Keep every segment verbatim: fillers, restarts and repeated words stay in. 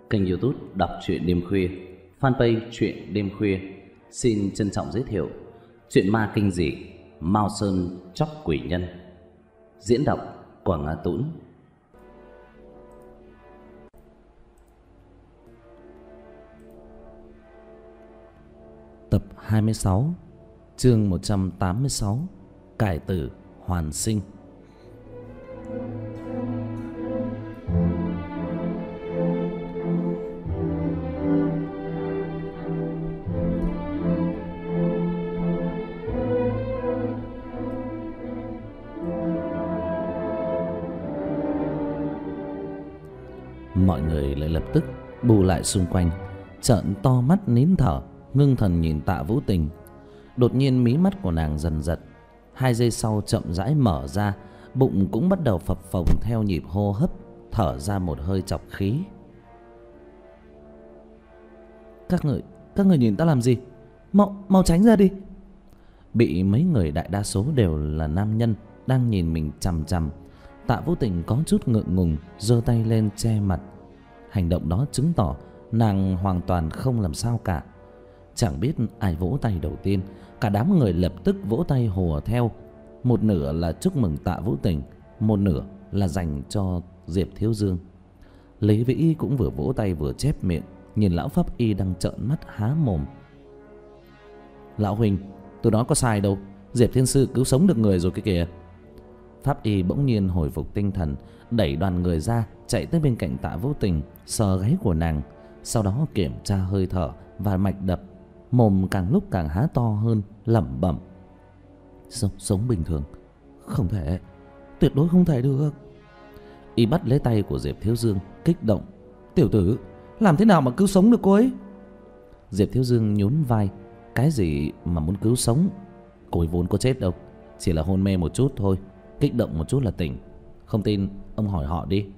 kênh YouTube đọc truyện đêm khuya, fanpage truyện đêm khuya xin trân trọng giới thiệu truyện ma kinh dị Mao Sơn Chóc Quỷ Nhân. Diễn đọc Quảng Ngã Tũng. Tập hai mươi sáu, chương một trăm tám mươi sáu, cải tử hoàn sinh. Mọi người lại lập tức bù lại xung quanh, trợn to mắt nín thở, ngưng thần nhìn Tạ Vũ Tình. Đột nhiên mí mắt của nàng dần giật, hai giây sau chậm rãi mở ra, bụng cũng bắt đầu phập phồng theo nhịp hô hấp, thở ra một hơi trọc khí. Các người, các người nhìn ta làm gì? Mau, mau tránh ra đi. Bị mấy người đại đa số đều là nam nhân đang nhìn mình chằm chằm, Tạ Vũ Tình có chút ngượng ngùng, giơ tay lên che mặt. Hành động đó chứng tỏ nàng hoàn toàn không làm sao cả. Chẳng biết ai vỗ tay đầu tiên, cả đám người lập tức vỗ tay hùa theo. Một nửa là chúc mừng Tạ Vũ Tình, một nửa là dành cho Diệp Thiếu Dương. Lý Vĩ cũng vừa vỗ tay vừa chép miệng, nhìn lão pháp y đang trợn mắt há mồm. Lão huynh, tôi nói có sai đâu, Diệp Thiên Sư cứu sống được người rồi cái kìa. Pháp y bỗng nhiên hồi phục tinh thần, đẩy đoàn người ra, chạy tới bên cạnh Tạ Vũ Tình, sờ gáy của nàng, sau đó kiểm tra hơi thở và mạch đập. Mồm càng lúc càng há to hơn, lẩm bẩm: Sống, sống bình thường, không thể, tuyệt đối không thể được. Y bắt lấy tay của Diệp Thiếu Dương, kích động: Tiểu tử, làm thế nào mà cứu sống được cô ấy? Diệp Thiếu Dương nhún vai: Cái gì mà muốn cứu sống? Cô ấy vốn có chết đâu, chỉ là hôn mê một chút thôi, kích động một chút là tỉnh. Không tin ông hỏi họ đi.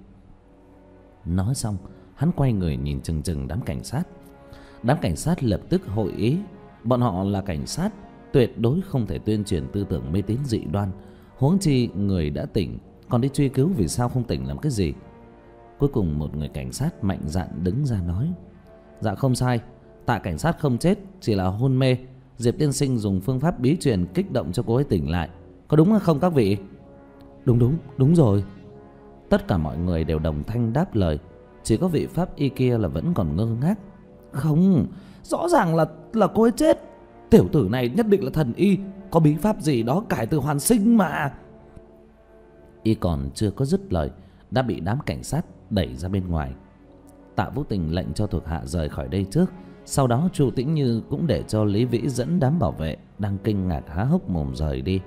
Nói xong, hắn quay người nhìn chừng chừng đám cảnh sát. Đám cảnh sát lập tức hội ý. Bọn họ là cảnh sát, tuyệt đối không thể tuyên truyền tư tưởng mê tín dị đoan. Huống chi người đã tỉnh còn đi truy cứu vì sao không tỉnh làm cái gì. Cuối cùng một người cảnh sát mạnh dạn đứng ra nói: Dạ không sai, Tạ cảnh sát không chết, chỉ là hôn mê. Diệp tiên sinh dùng phương pháp bí truyền kích động cho cô ấy tỉnh lại. Có đúng hay không các vị? Đúng đúng, đúng rồi. Tất cả mọi người đều đồng thanh đáp lời. Chỉ có vị pháp y kia là vẫn còn ngơ ngác. Không, rõ ràng là là cô ấy chết. Tiểu tử này nhất định là thần y, có bí pháp gì đó cải tử hoàn sinh mà. Y còn chưa có dứt lời đã bị đám cảnh sát đẩy ra bên ngoài. Tạ Vũ Tình lệnh cho thuộc hạ rời khỏi đây trước. Sau đó Chu Tĩnh Như cũng để cho Lý Vĩ dẫn đám bảo vệ đang kinh ngạc há hốc mồm rời đi.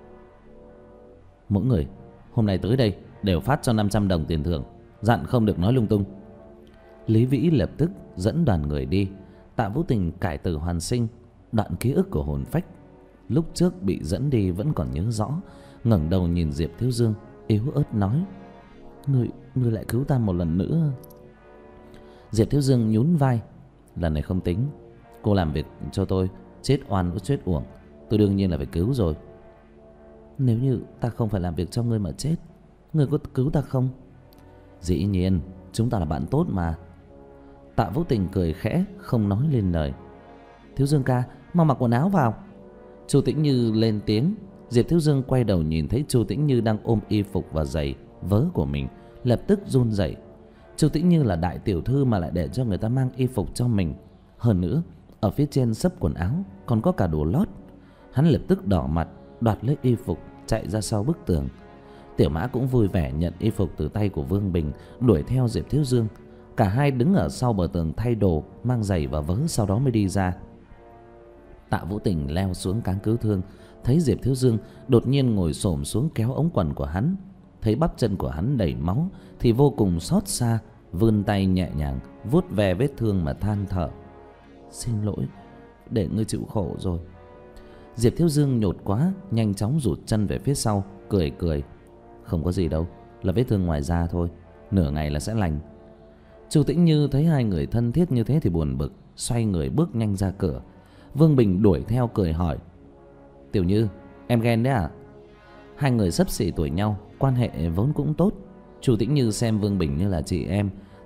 Mỗi người hôm nay tới đây đều phát cho năm trăm đồng tiền thưởng, dặn không được nói lung tung. Lý Vĩ lập tức dẫn đoàn người đi. Tạ Vũ Tình cải tử hoàn sinh, đoạn ký ức của hồn phách lúc trước bị dẫn đi vẫn còn nhớ rõ. Ngẩng đầu nhìn Diệp Thiếu Dương, yếu ớt nói: Ngươi, ngươi lại cứu ta một lần nữa. Diệp Thiếu Dương nhún vai: Lần này không tính, cô làm việc cho tôi, chết oan cũng chết uổng, tôi đương nhiên là phải cứu rồi. Nếu như ta không phải làm việc cho ngươi mà chết, ngươi có cứu ta không? Dĩ nhiên, chúng ta là bạn tốt mà. Tạ Vũ Tình cười khẽ, không nói lên lời. Thiếu Dương ca, mau mặc quần áo vào. Chu Tĩnh Như lên tiếng. Diệp Thiếu Dương quay đầu nhìn thấy Chu Tĩnh Như đang ôm y phục và giày vớ của mình, lập tức run rẩy. Chu Tĩnh Như là đại tiểu thư mà lại để cho người ta mang y phục cho mình. Hơn nữa, ở phía trên xấp quần áo còn có cả đồ lót. Hắn lập tức đỏ mặt, đoạt lấy y phục chạy ra sau bức tường. Tiểu Mã cũng vui vẻ nhận y phục từ tay của Vương Bình, đuổi theo Diệp Thiếu Dương. Cả hai đứng ở sau bờ tường thay đồ, mang giày và vớ, sau đó mới đi ra. Tạ Vũ Tình leo xuống cáng cứu thương, thấy Diệp Thiếu Dương đột nhiên ngồi xổm xuống kéo ống quần của hắn. Thấy bắp chân của hắn đầy máu thì vô cùng xót xa, vươn tay nhẹ nhàng vuốt ve vết thương mà than thở: Xin lỗi, để ngươi chịu khổ rồi. Diệp Thiếu Dương nhột quá, nhanh chóng rụt chân về phía sau, cười cười: Không có gì đâu, là vết thương ngoài da thôi, nửa ngày là sẽ lành. Chu Tĩnh Như thấy hai người thân thiết như thế thì buồn bực, xoay người bước nhanh ra cửa. Vương Bình đuổi theo cười hỏi: Tiểu Như, em ghen đấy à? Hai người xấp xỉ tuổi nhau, quan hệ vốn cũng tốt. Chu Tĩnh Như xem Vương Bình như là chị em,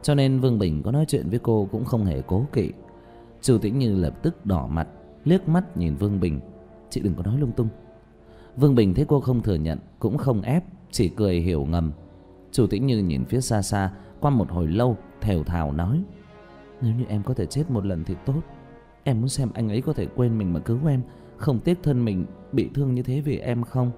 cho nên Vương Bình có nói chuyện với cô cũng không hề cố kỵ. Chu Tĩnh Như lập tức đỏ mặt, liếc mắt nhìn Vương Bình. Chị đừng có nói lung tung. Vương Bình thấy cô không thừa nhận cũng không ép, chỉ cười hiểu ngầm. Chu Tĩnh Như nhìn phía xa xa, qua một hồi lâu thều thào nói: Nếu như em có thể chết một lần thì tốt. Em muốn xem anh ấy có thể quên mình mà cứu em, không tiếc thân mình bị thương như thế vì em không.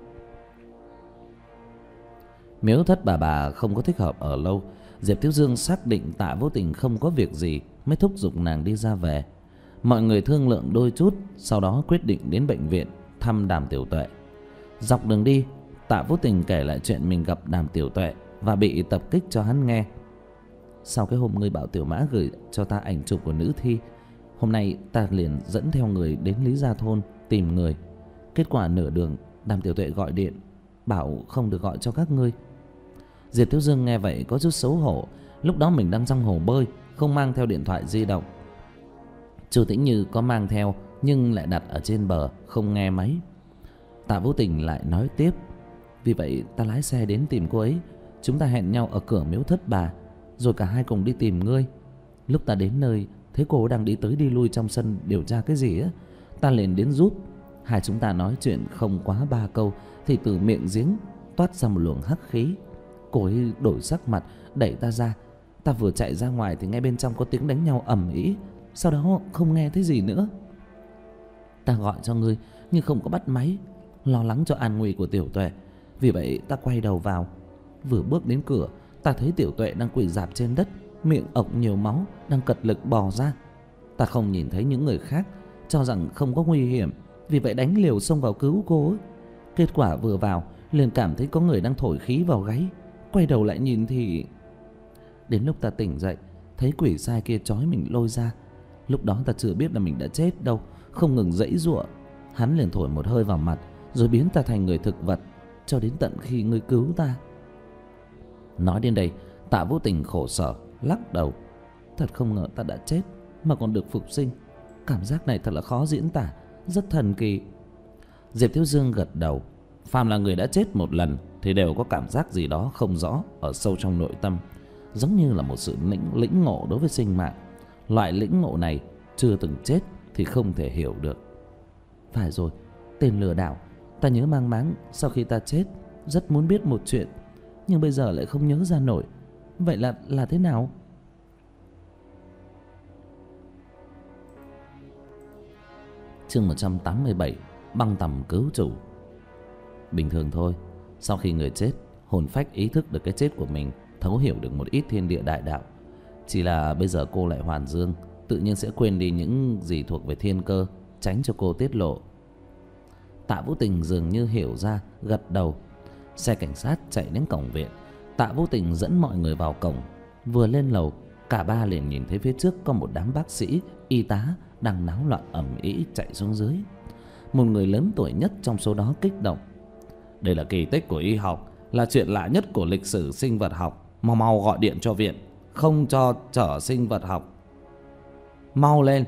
Miếu thất bà bà không có thích hợp ở lâu. Diệp Thiếu Dương xác định Tạ Vô Tình không có việc gì mới thúc giục nàng đi ra về. Mọi người thương lượng đôi chút, sau đó quyết định đến bệnh viện thăm Đàm Tiểu Tuệ. Dọc đường đi, Tạ Vô Tình kể lại chuyện mình gặp Đàm Tiểu Tuệ và bị tập kích cho hắn nghe. Sau cái hôm ngươi bảo Tiểu Mã gửi cho ta ảnh chụp của nữ thi, hôm nay ta liền dẫn theo người đến Lý Gia Thôn tìm người. Kết quả nửa đường Đàm Tiểu Tuệ gọi điện bảo không được gọi cho các ngươi. Diệp Thiếu Dương nghe vậy có chút xấu hổ. Lúc đó mình đang trong hồ bơi, không mang theo điện thoại di động. Chu Tĩnh Như có mang theo nhưng lại đặt ở trên bờ, không nghe máy. Tạ Vô Tình lại nói tiếp: Vì vậy ta lái xe đến tìm cô ấy. Chúng ta hẹn nhau ở cửa miếu thất bà, rồi cả hai cùng đi tìm ngươi. Lúc ta đến nơi thấy cô đang đi tới đi lui trong sân điều tra cái gì á, ta liền đến giúp. Hai chúng ta nói chuyện không quá ba câu thì từ miệng giếng toát ra một luồng hắc khí. Cô ấy đổi sắc mặt đẩy ta ra. Ta vừa chạy ra ngoài thì nghe bên trong có tiếng đánh nhau ầm ĩ, sau đó không nghe thấy gì nữa. Ta gọi cho ngươi nhưng không có bắt máy, lo lắng cho an nguy của Tiểu Tuệ. Vì vậy ta quay đầu vào. Vừa bước đến cửa, ta thấy Tiểu Tuệ đang quỳ rạp trên đất, miệng ộc nhiều máu, đang cật lực bò ra. Ta không nhìn thấy những người khác, cho rằng không có nguy hiểm, vì vậy đánh liều xông vào cứu cô ấy. Kết quả vừa vào liền cảm thấy có người đang thổi khí vào gáy. Quay đầu lại nhìn thì... Đến lúc ta tỉnh dậy, thấy quỷ sai kia trói mình lôi ra. Lúc đó ta chưa biết là mình đã chết đâu, không ngừng giãy giụa. Hắn liền thổi một hơi vào mặt, rồi biến ta thành người thực vật, cho đến tận khi ngươi cứu ta. Nói đến đây, Tạ Vô Tình khổ sở lắc đầu. Thật không ngờ ta đã chết mà còn được phục sinh. Cảm giác này thật là khó diễn tả, rất thần kỳ. Diệp Thiếu Dương gật đầu. Phàm là người đã chết một lần thì đều có cảm giác gì đó không rõ ở sâu trong nội tâm, giống như là một sự lĩnh, lĩnh ngộ đối với sinh mạng. Loại lĩnh ngộ này chưa từng chết thì không thể hiểu được. Phải rồi, tên lừa đảo. Ta nhớ mang máng sau khi ta chết rất muốn biết một chuyện, nhưng bây giờ lại không nhớ ra nổi. Vậy là là thế nào? Chương một trăm tám mươi bảy, băng tầm cứu chủ. Bình thường thôi, sau khi người chết, hồn phách ý thức được cái chết của mình, thấu hiểu được một ít thiên địa đại đạo. Chỉ là bây giờ cô lại hoàn dương, tự nhiên sẽ quên đi những gì thuộc về thiên cơ, tránh cho cô tiết lộ. Tạ Vô Tình dường như hiểu ra, gật đầu. Xe cảnh sát chạy đến cổng viện. Tạ Vô Tình dẫn mọi người vào cổng. Vừa lên lầu, cả ba liền nhìn thấy phía trước có một đám bác sĩ, y tá đang náo loạn ầm ĩ chạy xuống dưới. Một người lớn tuổi nhất trong số đó kích động: Đây là kỳ tích của y học, là chuyện lạ nhất của lịch sử sinh vật học. Mau mau gọi điện cho viện, không cho chở sinh vật học. Mau lên.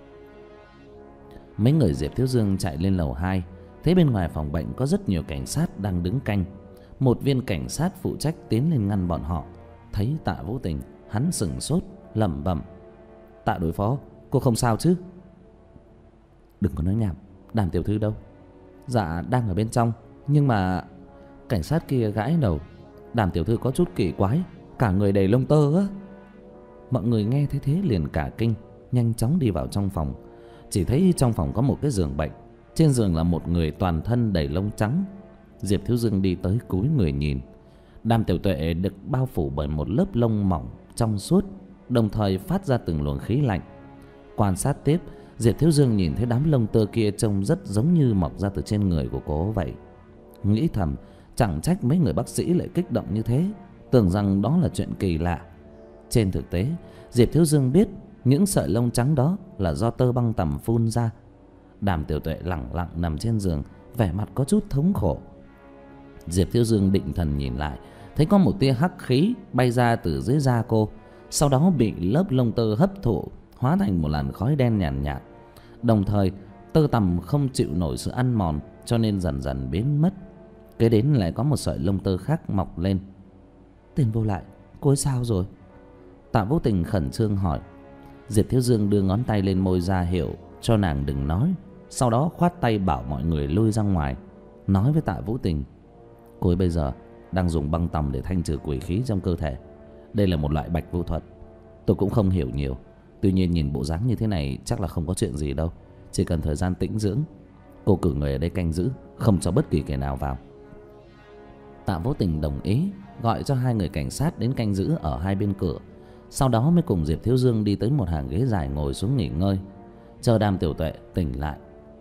Mấy người Diệp Thiếu Dương chạy lên lầu hai, thấy bên ngoài phòng bệnh có rất nhiều cảnh sát đang đứng canh. Một viên cảnh sát phụ trách tiến lên ngăn bọn họ. Thấy Tạ Vô Tình, hắn sững sốt lẩm bẩm: Tạ đối phó, cô không sao chứ? Đừng có nói nhảm. Đàm tiểu thư đâu? Dạ đang ở bên trong, nhưng mà... Cảnh sát kia gãi đầu. Đàm tiểu thư có chút kỳ quái, cả người đầy lông tơ á. Mọi người nghe thấy thế liền cả kinh, nhanh chóng đi vào trong phòng. Chỉ thấy trong phòng có một cái giường bệnh. Trên giường là một người toàn thân đầy lông trắng. Diệp Thiếu Dương đi tới cúi người nhìn. Đàm Tiểu Tuệ được bao phủ bởi một lớp lông mỏng trong suốt, đồng thời phát ra từng luồng khí lạnh. Quan sát tiếp, Diệp Thiếu Dương nhìn thấy đám lông tơ kia trông rất giống như mọc ra từ trên người của cô vậy. Nghĩ thầm, chẳng trách mấy người bác sĩ lại kích động như thế, tưởng rằng đó là chuyện kỳ lạ. Trên thực tế, Diệp Thiếu Dương biết những sợi lông trắng đó là do tơ băng tằm phun ra. Đàm Tiểu Tuệ lẳng lặng nằm trên giường, vẻ mặt có chút thống khổ. Diệp Thiếu Dương định thần nhìn lại, thấy có một tia hắc khí bay ra từ dưới da cô, sau đó bị lớp lông tơ hấp thụ, hóa thành một làn khói đen nhàn nhạt, nhạt. Đồng thời tơ tằm không chịu nổi sự ăn mòn, cho nên dần dần biến mất. Kế đến lại có một sợi lông tơ khác mọc lên. Tên vô lại, cô ấy sao rồi? Tạ Vũ Tình khẩn trương hỏi. Diệp Thiếu Dương đưa ngón tay lên môi ra hiệu cho nàng đừng nói, sau đó khoát tay bảo mọi người lui ra ngoài, nói với Tạ Vũ Tình: cô ấy bây giờ đang dùng băng tòng để thanh trừ quỷ khí trong cơ thể. Đây là một loại bạch vu thuật, tôi cũng không hiểu nhiều, tuy nhiên nhìn bộ dáng như thế này chắc là không có chuyện gì đâu, chỉ cần thời gian tĩnh dưỡng. Cô cử người ở đây canh giữ, không cho bất kỳ kẻ nào vào. Tạ Vũ Tình đồng ý, gọi cho hai người cảnh sát đến canh giữ ở hai bên cửa, sau đó mới cùng Diệp Thiếu Dương đi tới một hàng ghế dài ngồi xuống nghỉ ngơi, chờ Đàm Tiểu Tuệ tỉnh lại.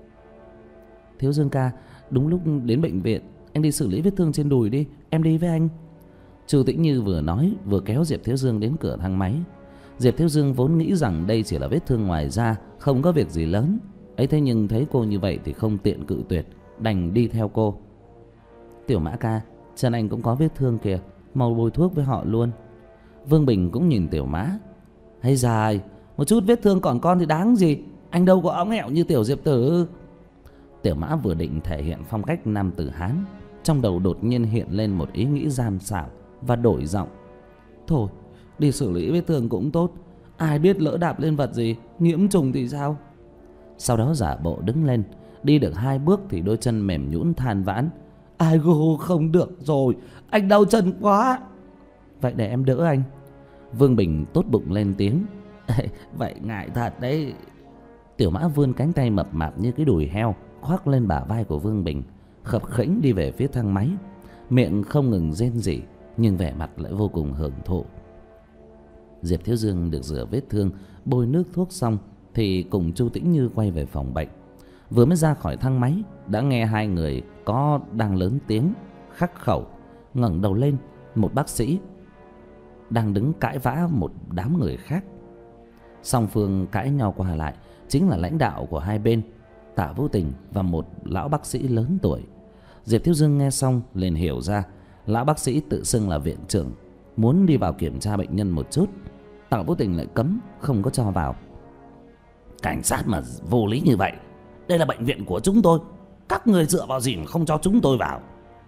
Thiếu Dương ca, đúng lúc đến bệnh viện, anh đi xử lý vết thương trên đùi đi, em đi với anh. Chu Tĩnh Như vừa nói vừa kéo Diệp Thiếu Dương đến cửa thang máy. Diệp Thiếu Dương vốn nghĩ rằng đây chỉ là vết thương ngoài da, không có việc gì lớn ấy, thế nhưng thấy cô như vậy thì không tiện cự tuyệt, đành đi theo cô. Tiểu Mã ca, chân anh cũng có vết thương kìa, mau bôi thuốc với họ luôn. Vương Bình cũng nhìn Tiểu Mã. Hay dài, một chút vết thương còn con thì đáng gì, anh đâu có óng ẹo như Tiểu Diệp Tử. Tiểu Mã vừa định thể hiện phong cách nam tử Hán, trong đầu đột nhiên hiện lên một ý nghĩ gian xảo và đổi giọng. Thôi, đi xử lý vết thương cũng tốt, ai biết lỡ đạp lên vật gì, nhiễm trùng thì sao. Sau đó giả bộ đứng lên, đi được hai bước thì đôi chân mềm nhũn than vãn. Ai gô, không được rồi, anh đau chân quá. Vậy để em đỡ anh. Vương Bình tốt bụng lên tiếng. Vậy ngại thật đấy. Tiểu Mã vươn cánh tay mập mạp như cái đùi heo khoác lên bả vai của Vương Bình, khập khiễng đi về phía thang máy, miệng không ngừng rên rỉ nhưng vẻ mặt lại vô cùng hưởng thụ. Diệp Thiếu Dương được rửa vết thương, bôi nước thuốc xong thì cùng Chu Tĩnh Như quay về phòng bệnh. Vừa mới ra khỏi thang máy đã nghe hai người có đang lớn tiếng khắc khẩu. Ngẩng đầu lên, một bác sĩ đang đứng cãi vã một đám người khác. Song phương cãi nhau qua lại chính là lãnh đạo của hai bên, Tạ Vũ Tình và một lão bác sĩ lớn tuổi. Diệp Thiếu Dương nghe xong liền hiểu ra, lão bác sĩ tự xưng là viện trưởng, muốn đi vào kiểm tra bệnh nhân một chút. Tạ Vũ Tình lại cấm không có cho vào. Cảnh sát mà vô lý như vậy, đây là bệnh viện của chúng tôi, các người dựa vào gì mà không cho chúng tôi vào.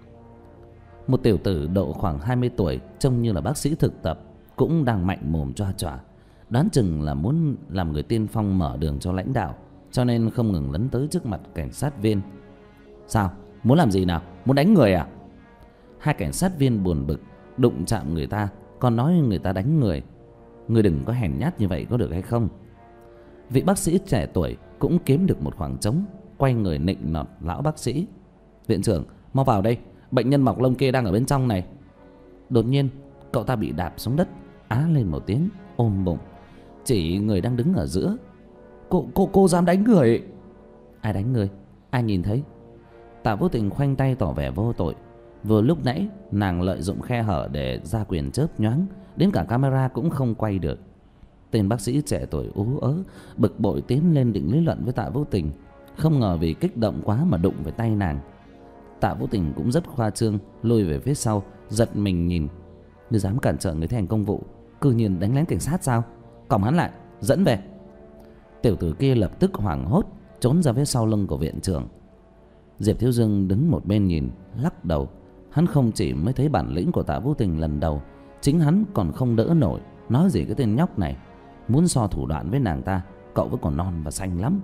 Một tiểu tử độ khoảng hai mươi tuổi, trông như là bác sĩ thực tập, cũng đang mạnh mồm choa choa, đoán chừng là muốn làm người tiên phong mở đường cho lãnh đạo, cho nên không ngừng lấn tới trước mặt cảnh sát viên. Sao, muốn làm gì nào, muốn đánh người à? Hai cảnh sát viên buồn bực, đụng chạm người ta còn nói người ta đánh người. Người đừng có hèn nhát như vậy có được hay không? Vị bác sĩ trẻ tuổi cũng kiếm được một khoảng trống, quay người nịnh nọt lão bác sĩ. Viện trưởng, mau vào đây, bệnh nhân mọc lông kia đang ở bên trong này. Đột nhiên cậu ta bị đạp xuống đất, á lên một tiếng, ôm bụng, chỉ người đang đứng ở giữa. Cô, cô, cô dám đánh người? Ai đánh người? Ai nhìn thấy? Tạ Vũ Tình khoanh tay tỏ vẻ vô tội. Vừa lúc nãy nàng lợi dụng khe hở để ra quyền chớp nhoáng, đến cả camera cũng không quay được. Tên bác sĩ trẻ tuổi ú ớ bực bội tiến lên định lý luận với Tạ Vũ Tình, không ngờ vì kích động quá mà đụng với tay nàng. Tạ Vũ Tình cũng rất khoa trương, lùi về phía sau, giật mình nhìn. Ngươi dám cản trở người thi hành công vụ, cư nhiên đánh lén cảnh sát sao? Còng hắn lại, dẫn về. Tiểu tử kia lập tức hoảng hốt trốn ra phía sau lưng của viện trưởng. Diệp Thiếu Dương đứng một bên nhìn, lắc đầu. Hắn không chỉ mới thấy bản lĩnh của Tạ Vũ Tình lần đầu, chính hắn còn không đỡ nổi. Nói gì cái tên nhóc này, muốn so thủ đoạn với nàng ta, cậu vẫn còn non và xanh lắm.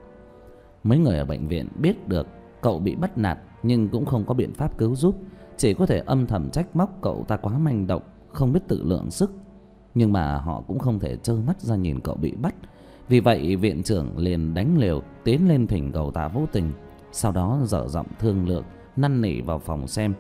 Mấy người ở bệnh viện biết được cậu bị bắt nạt, nhưng cũng không có biện pháp cứu giúp, chỉ có thể âm thầm trách móc cậu ta quá manh động, không biết tự lượng sức. Nhưng mà họ cũng không thể trơ mắt ra nhìn cậu bị bắt. Vì vậy viện trưởng liền đánh liều tiến lên thỉnh cầu Tạ Vũ Tình, sau đó dở giọng thương lượng năn nỉ vào phòng xem.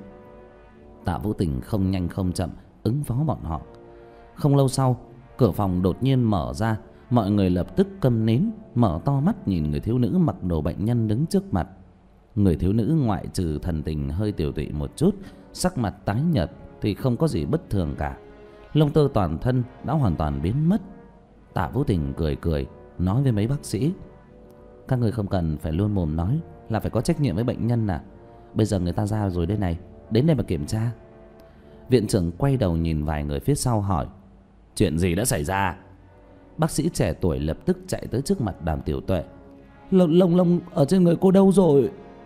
Tạ Vũ Tình không nhanh không chậm ứng phó bọn họ. Không lâu sau, cửa phòng đột nhiên mở ra, mọi người lập tức câm nín, mở to mắt nhìn người thiếu nữ mặc đồ bệnh nhân đứng trước mặt. Người thiếu nữ ngoại trừ thần tình hơi tiều tụy một chút, sắc mặt tái nhợt thì không có gì bất thường cả. Lông tơ toàn thân đã hoàn toàn biến mất. Tạ Vũ Tình cười cười nói với mấy bác sĩ: các người không cần phải luôn mồm nói là phải có trách nhiệm với bệnh nhân à. Bây giờ người ta ra rồi đây này, đến đây mà kiểm tra. Viện trưởng quay đầu nhìn vài người phía sau hỏi: chuyện gì đã xảy ra? Bác sĩ trẻ tuổi lập tức chạy tới trước mặt Đàm Tiểu Tuệ. Lông lông lông ở trên người cô đâu rồi?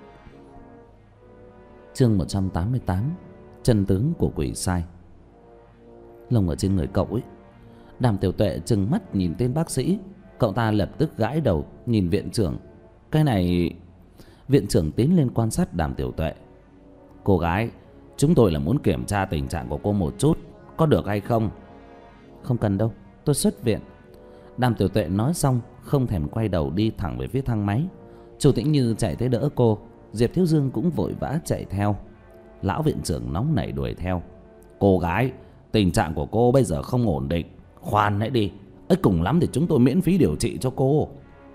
Chương một trăm tám mươi tám, chân tướng của quỷ sai. Lông ở trên người cậu ấy Đàm Tiểu Tuệ trừng mắt nhìn tên bác sĩ. Cậu ta lập tức gãi đầu nhìn viện trưởng. Cái này... Viện trưởng tiến lên quan sát Đàm Tiểu Tuệ. Cô gái, chúng tôi là muốn kiểm tra tình trạng của cô một chút, có được hay không? Không cần đâu, tôi xuất viện. Đàm Tiểu Tuệ nói xong không thèm quay đầu đi thẳng về phía thang máy. Chu Tĩnh Như chạy tới đỡ cô. Diệp Thiếu Dương cũng vội vã chạy theo. Lão viện trưởng nóng nảy đuổi theo. Cô gái, tình trạng của cô bây giờ không ổn định, khoan hãy đi, ấy cùng lắm thì chúng tôi miễn phí điều trị cho cô.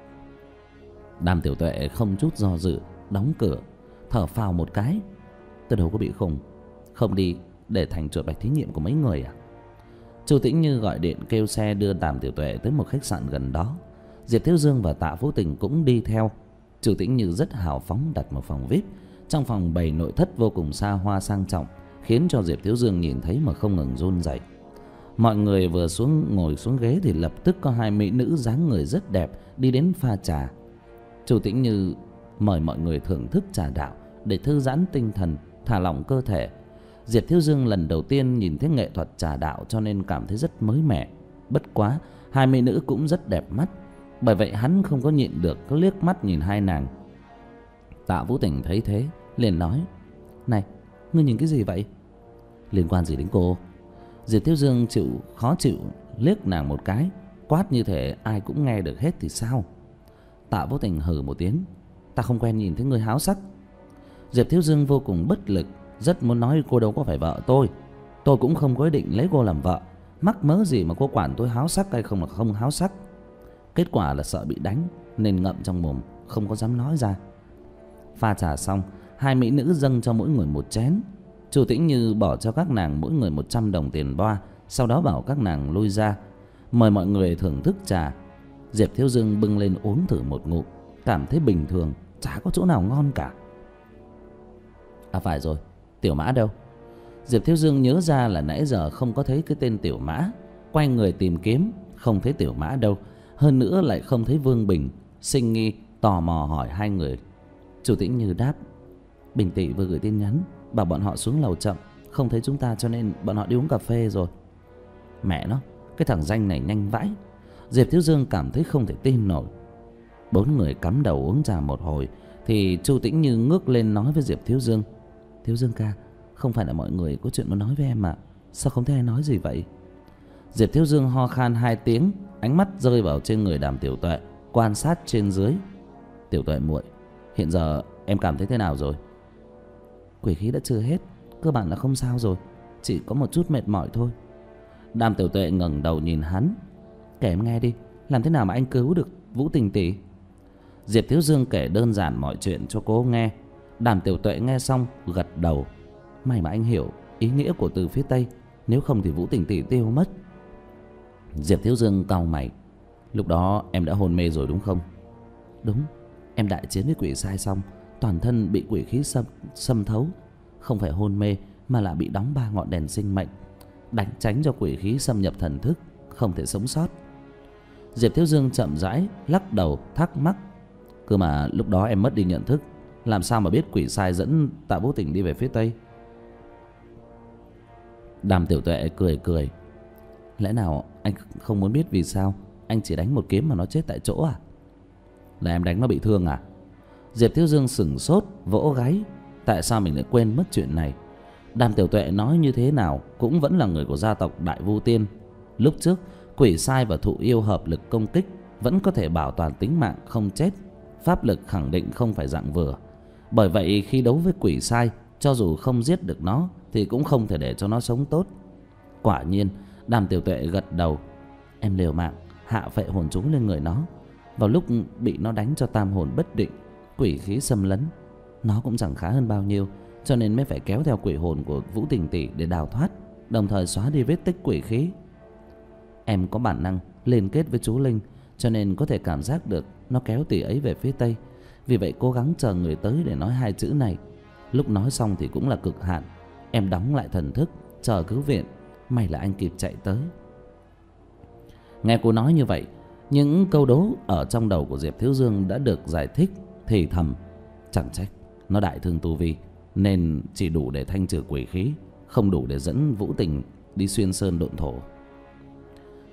Đàm Tiểu Tuệ không chút do dự đóng cửa, thở phào một cái. Tôi đâu có bị khùng, không đi để thành chuột bạch thí nghiệm của mấy người à? Chu Tĩnh Như gọi điện kêu xe đưa Đàm Tiểu Tuệ tới một khách sạn gần đó. Diệp Thiếu Dương và Tạ Vũ Tình cũng đi theo. Chu Tĩnh Như rất hào phóng đặt một phòng vi ai pi. Trong phòng bày nội thất vô cùng xa hoa sang trọng, khiến cho Diệp Thiếu Dương nhìn thấy mà không ngừng run rẩy. Mọi người vừa xuống ngồi xuống ghế thì lập tức có hai mỹ nữ dáng người rất đẹp đi đến pha trà. Chu Tĩnh Như mời mọi người thưởng thức trà đạo để thư giãn tinh thần, thả lỏng cơ thể. Diệp Thiếu Dương lần đầu tiên nhìn thấy nghệ thuật trà đạo cho nên cảm thấy rất mới mẻ. Bất quá hai mỹ nữ cũng rất đẹp mắt, bởi vậy hắn không có nhịn được có liếc mắt nhìn hai nàng. Tạ Vũ Tình thấy thế liền nói: Này, ngươi nhìn cái gì vậy? Liên quan gì đến cô? Diệp Thiếu Dương chịu khó chịu liếc nàng một cái, quát như thể ai cũng nghe được hết thì sao. Tạ Vũ Tình hừ một tiếng: Ta không quen nhìn thấy ngươi háo sắc. Diệp Thiếu Dương vô cùng bất lực, rất muốn nói cô đâu có phải vợ tôi, tôi cũng không có ý định lấy cô làm vợ, mắc mớ gì mà cô quản tôi háo sắc hay không là không háo sắc. Kết quả là sợ bị đánh nên ngậm trong mồm, không có dám nói ra. Pha trà xong, hai mỹ nữ dâng cho mỗi người một chén. Chu Tĩnh Như bỏ cho các nàng mỗi người một trăm đồng tiền boa, sau đó bảo các nàng lui ra, mời mọi người thưởng thức trà. Diệp Thiếu Dương bưng lên uống thử một ngụm, cảm thấy bình thường, chả có chỗ nào ngon cả. À phải rồi, Tiểu Mã đâu? Diệp Thiếu Dương nhớ ra là nãy giờ không có thấy cái tên Tiểu Mã, quay người tìm kiếm, không thấy Tiểu Mã đâu, hơn nữa lại không thấy Vương Bình. Sinh nghi tò mò hỏi hai người. Chu Tĩnh Như đáp: Bình Tỷ vừa gửi tin nhắn bảo bọn họ xuống lầu chậm, không thấy chúng ta cho nên bọn họ đi uống cà phê rồi. Mẹ nó, cái thằng danh này nhanh vãi. Diệp Thiếu Dương cảm thấy không thể tin nổi. Bốn người cắm đầu uống trà một hồi thì Chu Tĩnh Như ngước lên nói với Diệp Thiếu Dương: Thiếu Dương ca, không phải là mọi người có chuyện muốn nói với em mà, sao không thấy ai nói gì vậy? Diệp Thiếu Dương ho khan hai tiếng, ánh mắt rơi vào trên người Đàm Tiểu Tuệ, quan sát trên dưới. Tiểu Tuệ muội, hiện giờ em cảm thấy thế nào rồi? Quỷ khí đã chưa hết, cơ bản là không sao rồi, chỉ có một chút mệt mỏi thôi. Đàm Tiểu Tuệ ngẩng đầu nhìn hắn: Kể em nghe đi, làm thế nào mà anh cứu được Vũ Tình tỷ? Diệp Thiếu Dương kể đơn giản mọi chuyện cho cô nghe. Đàm Tiểu Tuệ nghe xong gật đầu: May mà anh hiểu ý nghĩa của từ phía Tây, nếu không thì Vũ Tình tỷ tiêu mất. Diệp Thiếu Dương cau mày: Lúc đó em đã hôn mê rồi đúng không? Đúng, em đại chiến với quỷ sai xong, toàn thân bị quỷ khí xâm, xâm thấu. Không phải hôn mê mà là bị đóng ba ngọn đèn sinh mệnh, đánh tránh cho quỷ khí xâm nhập thần thức, không thể sống sót. Diệp Thiếu Dương chậm rãi lắc đầu thắc mắc: Cơ mà lúc đó em mất đi nhận thức, làm sao mà biết quỷ sai dẫn Tạ Vũ Tình đi về phía Tây? Đàm Tiểu Tuệ cười cười: Lẽ nào anh không muốn biết vì sao anh chỉ đánh một kiếm mà nó chết tại chỗ à? Là em đánh nó bị thương à? Diệp Thiếu Dương sửng sốt vỗ gáy: Tại sao mình lại quên mất chuyện này? Đàm Tiểu Tuệ nói như thế nào cũng vẫn là người của gia tộc Đại Vu Tiên. Lúc trước quỷ sai và thụ yêu hợp lực công kích, vẫn có thể bảo toàn tính mạng không chết, pháp lực khẳng định không phải dạng vừa. Bởi vậy khi đấu với quỷ sai, cho dù không giết được nó thì cũng không thể để cho nó sống tốt. Quả nhiên, Đàm Tiểu Tuệ gật đầu: Em liều mạng hạ phệ hồn chú lên người nó, vào lúc bị nó đánh cho tam hồn bất định, quỷ khí xâm lấn, nó cũng chẳng khá hơn bao nhiêu, cho nên mới phải kéo theo quỷ hồn của Vũ Tình tỷ để đào thoát, đồng thời xóa đi vết tích quỷ khí. Em có bản năng liên kết với chú linh, cho nên có thể cảm giác được nó kéo tỷ ấy về phía Tây. Vì vậy cố gắng chờ người tới để nói hai chữ này. Lúc nói xong thì cũng là cực hạn. Em đóng lại thần thức, chờ cứu viện. May là anh kịp chạy tới. Nghe cô nói như vậy, những câu đố ở trong đầu của Diệp Thiếu Dương đã được giải thích, thì thầm: Chẳng trách, nó đại thương tu vi, nên chỉ đủ để thanh trừ quỷ khí, không đủ để dẫn Vũ Tình đi xuyên sơn độn thổ.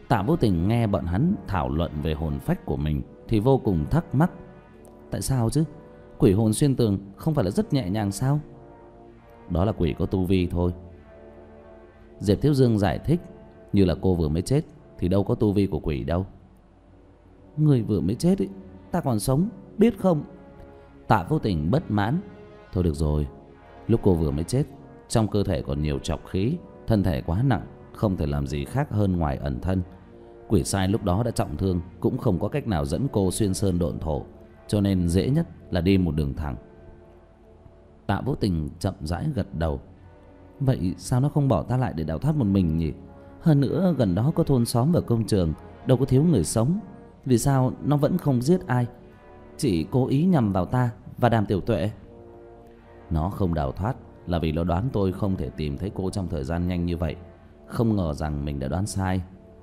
Tạ Vô Tình nghe bọn hắn thảo luận về hồn phách của mình thì vô cùng thắc mắc. Tại sao chứ? Quỷ hồn xuyên tường không phải là rất nhẹ nhàng sao? Đó là quỷ có tu vi thôi. Diệp Thiếu Dương giải thích. Như là cô vừa mới chết thì đâu có tu vi của quỷ đâu. Người vừa mới chết ấy, ta còn sống, biết không? Tạ Vô Tình bất mãn. Thôi được rồi, lúc cô vừa mới chết, trong cơ thể còn nhiều trọc khí, thân thể quá nặng, không thể làm gì khác hơn ngoài ẩn thân. Quỷ sai lúc đó đã trọng thương, cũng không có cách nào dẫn cô xuyên sơn độn thổ, cho nên dễ nhất là đi một đường thẳng. Tạ Vô Tình chậm rãi gật đầu. Vậy sao nó không bỏ ta lại để đào thoát một mình nhỉ? Hơn nữa gần đó có thôn xóm và công trường, đâu có thiếu người sống. Vì sao nó vẫn không giết ai, chỉ cố ý nhằm vào ta và Đàm Tiểu Tuệ? Nó không đào thoát là vì nó đoán tôi không thể tìm thấy cô trong thời gian nhanh như vậy. Không ngờ rằng mình đã đoán sai.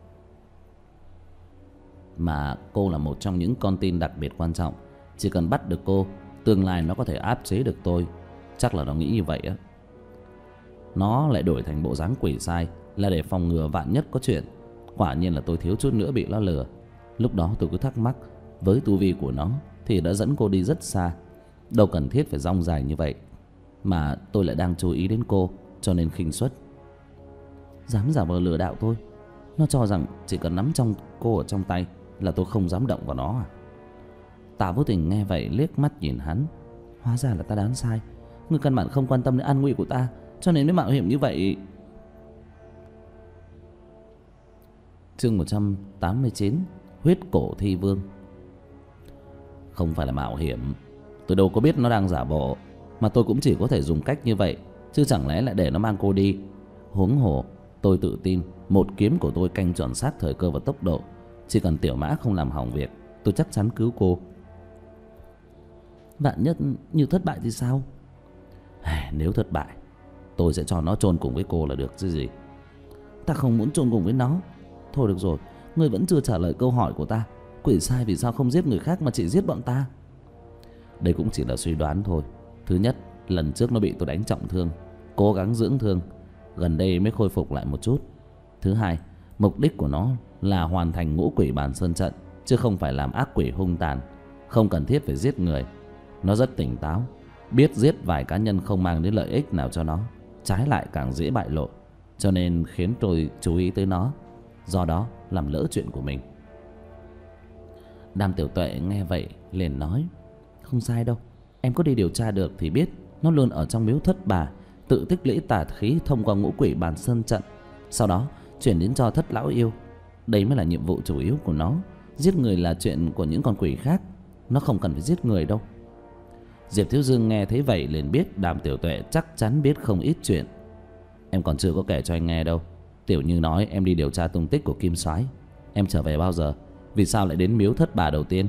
Mà cô là một trong những con tin đặc biệt quan trọng. Chỉ cần bắt được cô, tương lai nó có thể áp chế được tôi. Chắc là nó nghĩ như vậy á. Nó lại đổi thành bộ dáng quỷ sai là để phòng ngừa vạn nhất có chuyện. Quả nhiên là tôi thiếu chút nữa bị nó lừa. Lúc đó tôi cứ thắc mắc, với tu vi của nó thì đã dẫn cô đi rất xa, đâu cần thiết phải dong dài như vậy. Mà tôi lại đang chú ý đến cô, cho nên khinh suất. Dám giả vờ lừa đảo tôi. Nó cho rằng chỉ cần nắm trong cô ở trong tay là tôi không dám động vào nó à? Tạ Vô Tình nghe vậy liếc mắt nhìn hắn. Hóa ra là ta đoán sai. Ngươi căn bản không quan tâm đến an nguy của ta, cho nên mới mạo hiểm như vậy. Chương một trăm tám mươi chín. Huyết cổ thi vương. Không phải là mạo hiểm, tôi đâu có biết nó đang giả bộ, mà tôi cũng chỉ có thể dùng cách như vậy, chứ chẳng lẽ lại để nó mang cô đi. Huống hồ tôi tự tin một kiếm của tôi canh chuẩn xác thời cơ và tốc độ. Chỉ cần Tiểu Mã không làm hỏng việc, tôi chắc chắn cứu cô. Vạn nhất như thất bại thì sao? Nếu thất bại, tôi sẽ cho nó chôn cùng với cô là được chứ gì. Ta không muốn chôn cùng với nó. Thôi được rồi, ngươi vẫn chưa trả lời câu hỏi của ta. Quỷ sai vì sao không giết người khác mà chỉ giết bọn ta? Đây cũng chỉ là suy đoán thôi. Thứ nhất, lần trước nó bị tôi đánh trọng thương, cố gắng dưỡng thương, gần đây mới khôi phục lại một chút. Thứ hai, mục đích của nó là hoàn thành ngũ quỷ bàn sơn trận, chứ không phải làm ác quỷ hung tàn. Không cần thiết phải giết người. Nó rất tỉnh táo, biết giết vài cá nhân không mang đến lợi ích nào cho nó, trái lại càng dễ bại lộ, cho nên khiến tôi chú ý tới nó, do đó làm lỡ chuyện của mình. Đàm Tiểu Tuệ nghe vậy liền nói. Không sai đâu, em có đi điều tra được thì biết nó luôn ở trong miếu thất bà, tự tích lũy tà khí thông qua ngũ quỷ bàn sơn trận, sau đó chuyển đến cho thất lão yêu. Đấy mới là nhiệm vụ chủ yếu của nó. Giết người là chuyện của những con quỷ khác, nó không cần phải giết người đâu. Diệp Thiếu Dương nghe thấy vậy liền biết Đàm Tiểu Tuệ chắc chắn biết không ít chuyện. Em còn chưa có kể cho anh nghe đâu. Tiểu Như nói em đi điều tra tung tích của Kim Soái. Em trở về bao giờ? Vì sao lại đến miếu thất bà đầu tiên?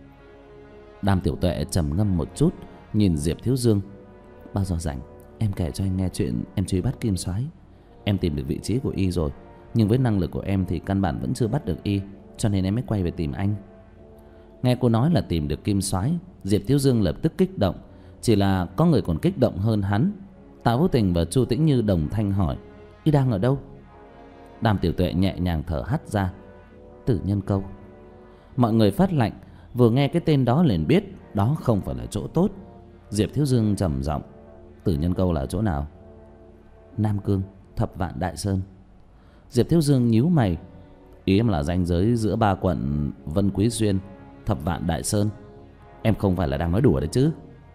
Đàm Tiểu Tuệ trầm ngâm một chút, nhìn Diệp Thiếu Dương. Bao giờ rảnh em kể cho anh nghe chuyện em truy bắt Kim Soái. Em tìm được vị trí của y rồi, nhưng với năng lực của em thì căn bản vẫn chưa bắt được y, cho nên em mới quay về tìm anh. Nghe cô nói là tìm được Kim Soái, Diệp Thiếu Dương lập tức kích động. Chỉ là có người còn kích động hơn hắn. Tạ Vô Tình và Chu Tĩnh Như đồng thanh hỏi. Y đang ở đâu? Đàm Tiểu Tuệ nhẹ nhàng thở hắt ra. Tử Nhân Câu. Mọi người phát lạnh, vừa nghe cái tên đó liền biết đó không phải là chỗ tốt. Diệp Thiếu Dương trầm giọng. Tử Nhân Câu là chỗ nào? Nam Cương, Thập Vạn Đại Sơn. Diệp Thiếu Dương nhíu mày. Ý em là ranh giới giữa ba quận Vân Quý Xuyên, Thập Vạn Đại Sơn. Em không phải là đang nói đùa đấy chứ?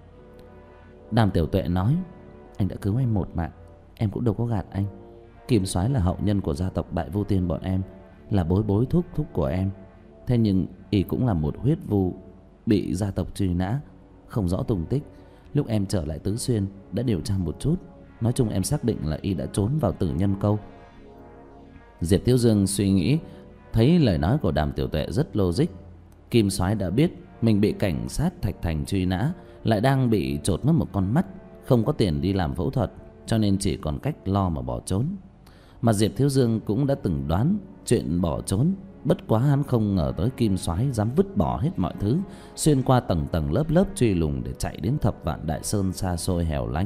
Đàm Tiểu Tuệ nói. Anh đã cứu em một mạng, em cũng đâu có gạt anh. Kim Soái là hậu nhân của gia tộc Đại Vu Tiên bọn em, là bối bối thúc thúc của em. Thế nhưng y cũng là một huyết vu, bị gia tộc truy nã, không rõ tung tích. Lúc em trở lại Tứ Xuyên đã điều tra một chút, nói chung em xác định là y đã trốn vào Tử Nhân Câu. Diệp Thiếu Dương suy nghĩ, thấy lời nói của Đàm Tiểu Tuệ rất logic. Kim Soái đã biết mình bị cảnh sát Thạch Thành truy nã, lại đang bị chột mất một con mắt, không có tiền đi làm phẫu thuật, cho nên chỉ còn cách lo mà bỏ trốn. Mà Diệp Thiếu Dương cũng đã từng đoán chuyện bỏ trốn, bất quá hắn không ngờ tới Kim Soái dám vứt bỏ hết mọi thứ, xuyên qua tầng tầng lớp lớp truy lùng để chạy đến Thập Vạn Đại Sơn xa xôi hẻo lánh.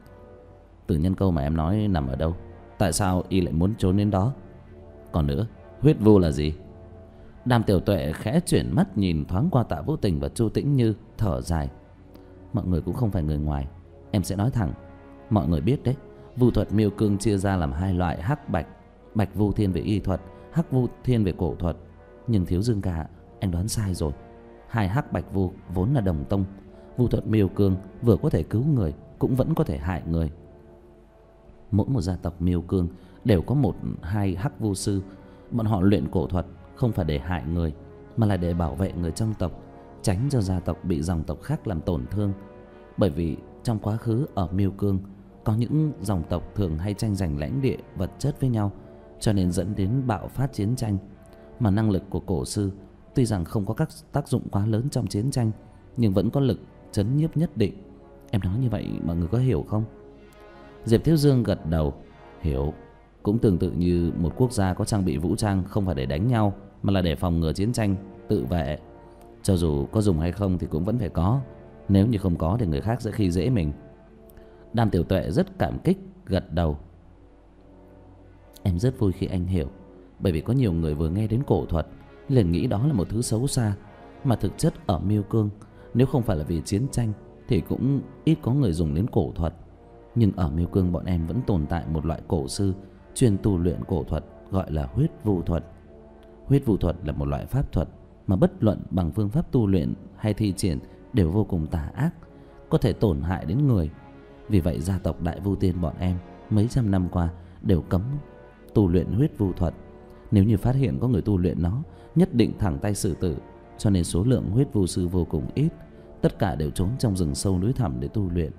Tử Nhân Câu mà em nói nằm ở đâu? Tại sao y lại muốn trốn đến đó? Còn nữa, Huyết vu là gì? Đàm Tiểu Tuệ khẽ chuyển mắt nhìn thoáng qua Tạ Vũ Tình và Chu Tĩnh Như, thở dài. Mọi người cũng không phải người ngoài, em sẽ nói thẳng. Mọi người biết đấy, vu thuật miêu cương chia ra làm hai loại: hắc bạch. Bạch vu thiên về y thuật, hắc vu thiên về cổ thuật. Nhưng Thiếu Dương ca, anh đoán sai rồi. Hai hắc bạch vu vốn là đồng tông. Vu thuật miêu cương vừa có thể cứu người, cũng vẫn có thể hại người. Mỗi một gia tộc miêu cương đều có một hai hắc vu sư. Bọn họ luyện cổ thuật không phải để hại người, mà là để bảo vệ người trong tộc, tránh cho gia tộc bị dòng tộc khác làm tổn thương. Bởi vì trong quá khứ ở miêu cương có những dòng tộc thường hay tranh giành lãnh địa vật chất với nhau, cho nên dẫn đến bạo phát chiến tranh. Mà năng lực của cổ sư tuy rằng không có các tác dụng quá lớn trong chiến tranh, nhưng vẫn có lực trấn nhiếp nhất định. Em nói như vậy mọi người có hiểu không? Diệp Thiếu Dương gật đầu. Hiểu. Cũng tương tự như một quốc gia có trang bị vũ trang không phải để đánh nhau, mà là để phòng ngừa chiến tranh, tự vệ. Cho dù có dùng hay không thì cũng vẫn phải có. Nếu như không có thì người khác sẽ khi dễ mình. Đàm Tiểu Tuệ rất cảm kích, gật đầu. Em rất vui khi anh hiểu. Bởi vì có nhiều người vừa nghe đến cổ thuật liền nghĩ đó là một thứ xấu xa. Mà thực chất ở miêu cương, nếu không phải là vì chiến tranh thì cũng ít có người dùng đến cổ thuật. Nhưng ở miêu cương bọn em vẫn tồn tại một loại cổ sư chuyên tu luyện cổ thuật, gọi là huyết vu thuật. Huyết vu thuật là một loại pháp thuật mà bất luận bằng phương pháp tu luyện hay thi triển đều vô cùng tà ác, có thể tổn hại đến người. Vì vậy gia tộc Đại Vu Tiên bọn em mấy trăm năm qua đều cấm tu luyện huyết vu thuật. Nếu như phát hiện có người tu luyện nó, nhất định thẳng tay xử tử. Cho nên số lượng huyết vu sư vô cùng ít, tất cả đều trốn trong rừng sâu núi thẳm để tu luyện.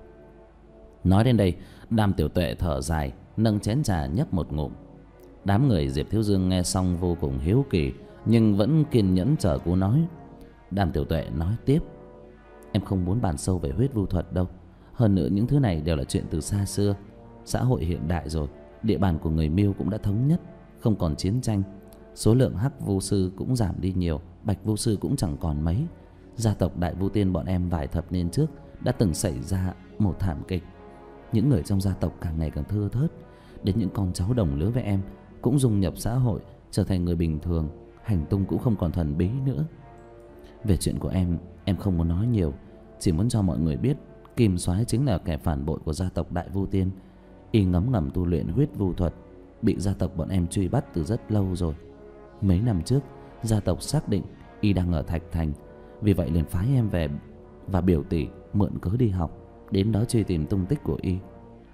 Nói đến đây, Đàm Tiểu Tuệ thở dài, nâng chén trà nhấp một ngụm. Đám người Diệp Thiếu Dương nghe xong vô cùng hiếu kỳ, nhưng vẫn kiên nhẫn chờ cô nói. Đàm Tiểu Tuệ nói tiếp. Em không muốn bàn sâu về huyết vu thuật đâu. Hơn nữa những thứ này đều là chuyện từ xa xưa. Xã hội hiện đại rồi, địa bàn của người Miêu cũng đã thống nhất, không còn chiến tranh. Số lượng hắc vu sư cũng giảm đi nhiều, bạch vu sư cũng chẳng còn mấy. Gia tộc Đại Vu Tiên bọn em vài thập niên trước đã từng xảy ra một thảm kịch. Những người trong gia tộc càng ngày càng thưa thớt, đến những con cháu đồng lứa với em cũng dung nhập xã hội, trở thành người bình thường, hành tung cũng không còn thần bí nữa. Về chuyện của em, em không muốn nói nhiều, chỉ muốn cho mọi người biết Kim Soái chính là kẻ phản bội của gia tộc Đại Vu Tiên. Y ngấm ngầm tu luyện huyết vu thuật, bị gia tộc bọn em truy bắt từ rất lâu rồi. Mấy năm trước, gia tộc xác định Y đang ở Thạch Thành, vì vậy liền phái em về và biểu tỷ mượn cớ đi học, đến đó truy tìm tung tích của Y.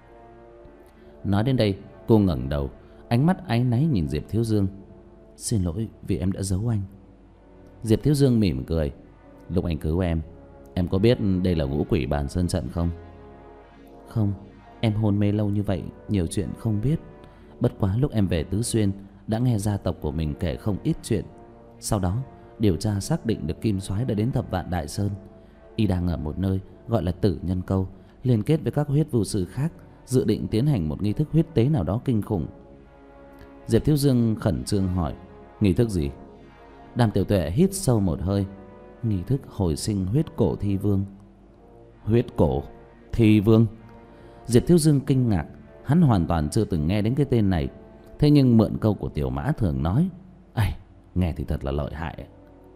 Nói đến đây, cô ngẩng đầu, ánh mắt áy náy nhìn Diệp Thiếu Dương. Xin lỗi vì em đã giấu anh. Diệp Thiếu Dương mỉm cười. Lúc anh cứu em, em có biết đây là ngũ quỷ bàn sơn trận không? Không, em hôn mê lâu như vậy, nhiều chuyện không biết. Bất quá lúc em về Tứ Xuyên đã nghe gia tộc của mình kể không ít chuyện. Sau đó điều tra xác định được Kim Soái đã đến Thập Vạn Đại Sơn. Y đang ở một nơi gọi là Tử Nhân Câu, liên kết với các huyết vu sư khác, dự định tiến hành một nghi thức huyết tế nào đó kinh khủng. Diệp Thiếu Dương khẩn trương hỏi. Nghi thức gì? Đàm Tiểu Tuệ hít sâu một hơi. Nghi thức hồi sinh huyết cổ thi vương. Huyết cổ thi vương? Diệp Thiếu Dương kinh ngạc. Hắn hoàn toàn chưa từng nghe đến cái tên này. Thế nhưng mượn câu của Tiểu Mã thường nói, ai, nghe thì thật là lợi hại.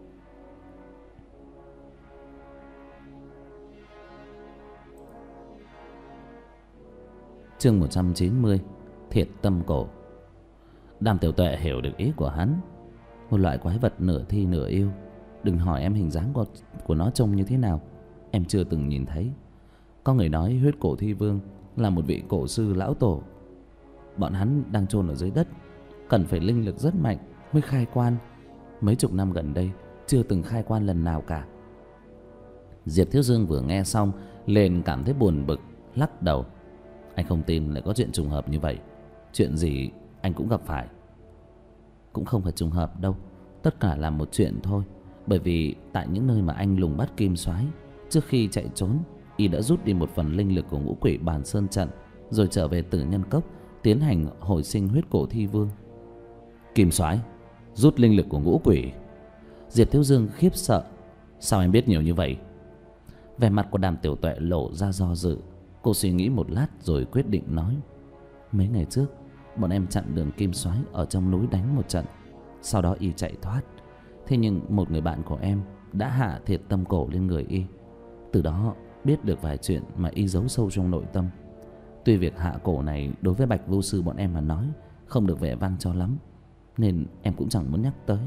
Chương một trăm chín mươi. Thiệt tâm cổ. Đàm Tiểu Tuệ hiểu được ý của hắn. Một loại quái vật nửa thi nửa yêu. Đừng hỏi em hình dáng của, của nó trông như thế nào, em chưa từng nhìn thấy. Có người nói huyết cổ thi vương là một vị cổ sư lão tổ. Bọn hắn đang chôn ở dưới đất, cần phải linh lực rất mạnh mới khai quan. Mấy chục năm gần đây chưa từng khai quan lần nào cả. Diệp Thiếu Dương vừa nghe xong liền cảm thấy buồn bực, lắc đầu. Anh không tin lại có chuyện trùng hợp như vậy. Chuyện gì anh cũng gặp phải. Cũng không phải trùng hợp đâu, tất cả là một chuyện thôi. Bởi vì tại những nơi mà anh lùng bắt Kim Soái, trước khi chạy trốn, Y đã rút đi một phần linh lực của ngũ quỷ bàn sơn trận, rồi trở về Tử Nhân Cốc tiến hành hồi sinh huyết cổ thi vương. Kim Soái rút linh lực của ngũ quỷ? Diệp Thiếu Dương khiếp sợ. Sao em biết nhiều như vậy? Vẻ mặt của Đàm Tiểu Tuệ lộ ra do dự. Cô suy nghĩ một lát rồi quyết định nói. Mấy ngày trước bọn em chặn đường Kim Soái ở trong núi đánh một trận, Sau đó y chạy thoát. Thế nhưng một người bạn của em đã hạ thiệt tâm cổ lên người y. Từ đó biết được vài chuyện mà y giấu sâu trong nội tâm. Tuy việc hạ cổ này đối với Bạch Vô Sư bọn em mà nói không được vẻ vang cho lắm, nên em cũng chẳng muốn nhắc tới.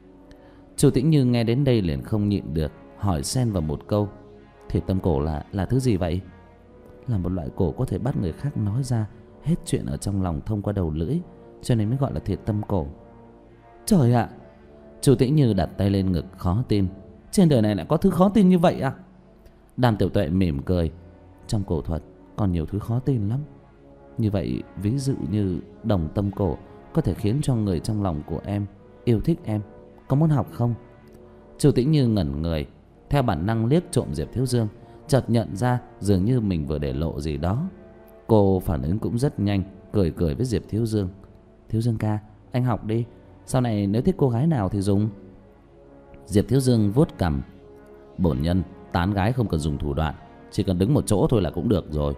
Chu Tĩnh Như nghe đến đây liền không nhịn được, hỏi xen vào một câu: thiệt tâm cổ là là thứ gì vậy? Là một loại cổ có thể bắt người khác nói ra hết chuyện ở trong lòng thông qua đầu lưỡi, cho nên mới gọi là thiệt tâm cổ. Trời ạ! Chu Tĩnh Như đặt tay lên ngực khó tin. Trên đời này lại có thứ khó tin như vậy à? Đàm Tiểu Tuệ mỉm cười. Trong cổ thuật còn nhiều thứ khó tin lắm. Như vậy ví dụ như đồng tâm cổ có thể khiến cho người trong lòng của em yêu thích em. Có muốn học không? Chu Tĩnh Như ngẩn người, theo bản năng liếc trộm Diệp Thiếu Dương, chợt nhận ra dường như mình vừa để lộ gì đó. Cô phản ứng cũng rất nhanh, cười cười với Diệp Thiếu Dương. Thiếu Dương ca, anh học đi, sau này nếu thích cô gái nào thì dùng. Diệp Thiếu Dương vuốt cằm. Bổn nhân tán gái không cần dùng thủ đoạn, chỉ cần đứng một chỗ thôi là cũng được rồi.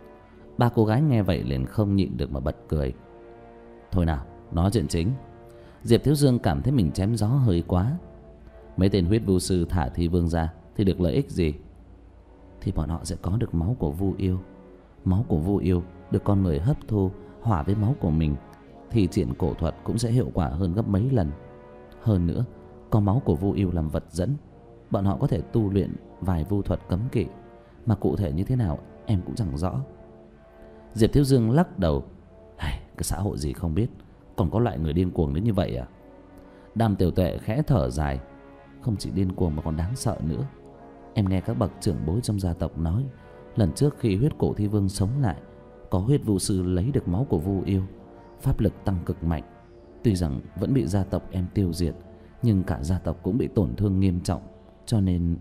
Ba cô gái nghe vậy liền không nhịn được mà bật cười. Thôi nào, nói chuyện chính. Diệp Thiếu Dương cảm thấy mình chém gió hơi quá. Mấy tên huyết vu sư thả Thi Vương ra thì được lợi ích gì? Thì bọn họ sẽ có được máu của Vu Yêu. Máu của Vu Yêu được con người hấp thu hòa với máu của mình, thì triển cổ thuật cũng sẽ hiệu quả hơn gấp mấy lần. Hơn nữa, có máu của Vu Yêu làm vật dẫn, bọn họ có thể tu luyện vài vu thuật cấm kỵ, mà cụ thể như thế nào em cũng chẳng rõ. Diệp Thiếu Dương lắc đầu. Cái xã hội gì không biết, còn có loại người điên cuồng đến như vậy à? Đàm Tiểu Tuệ khẽ thở dài. Không chỉ điên cuồng mà còn đáng sợ nữa. Em nghe các bậc trưởng bối trong gia tộc nói, lần trước khi huyết cổ Thi Vương sống lại, có huyết vu sư lấy được máu của Vu Yêu, pháp lực tăng cực mạnh. Tuy rằng vẫn bị gia tộc em tiêu diệt, nhưng cả gia tộc cũng bị tổn thương nghiêm trọng. Cho nên...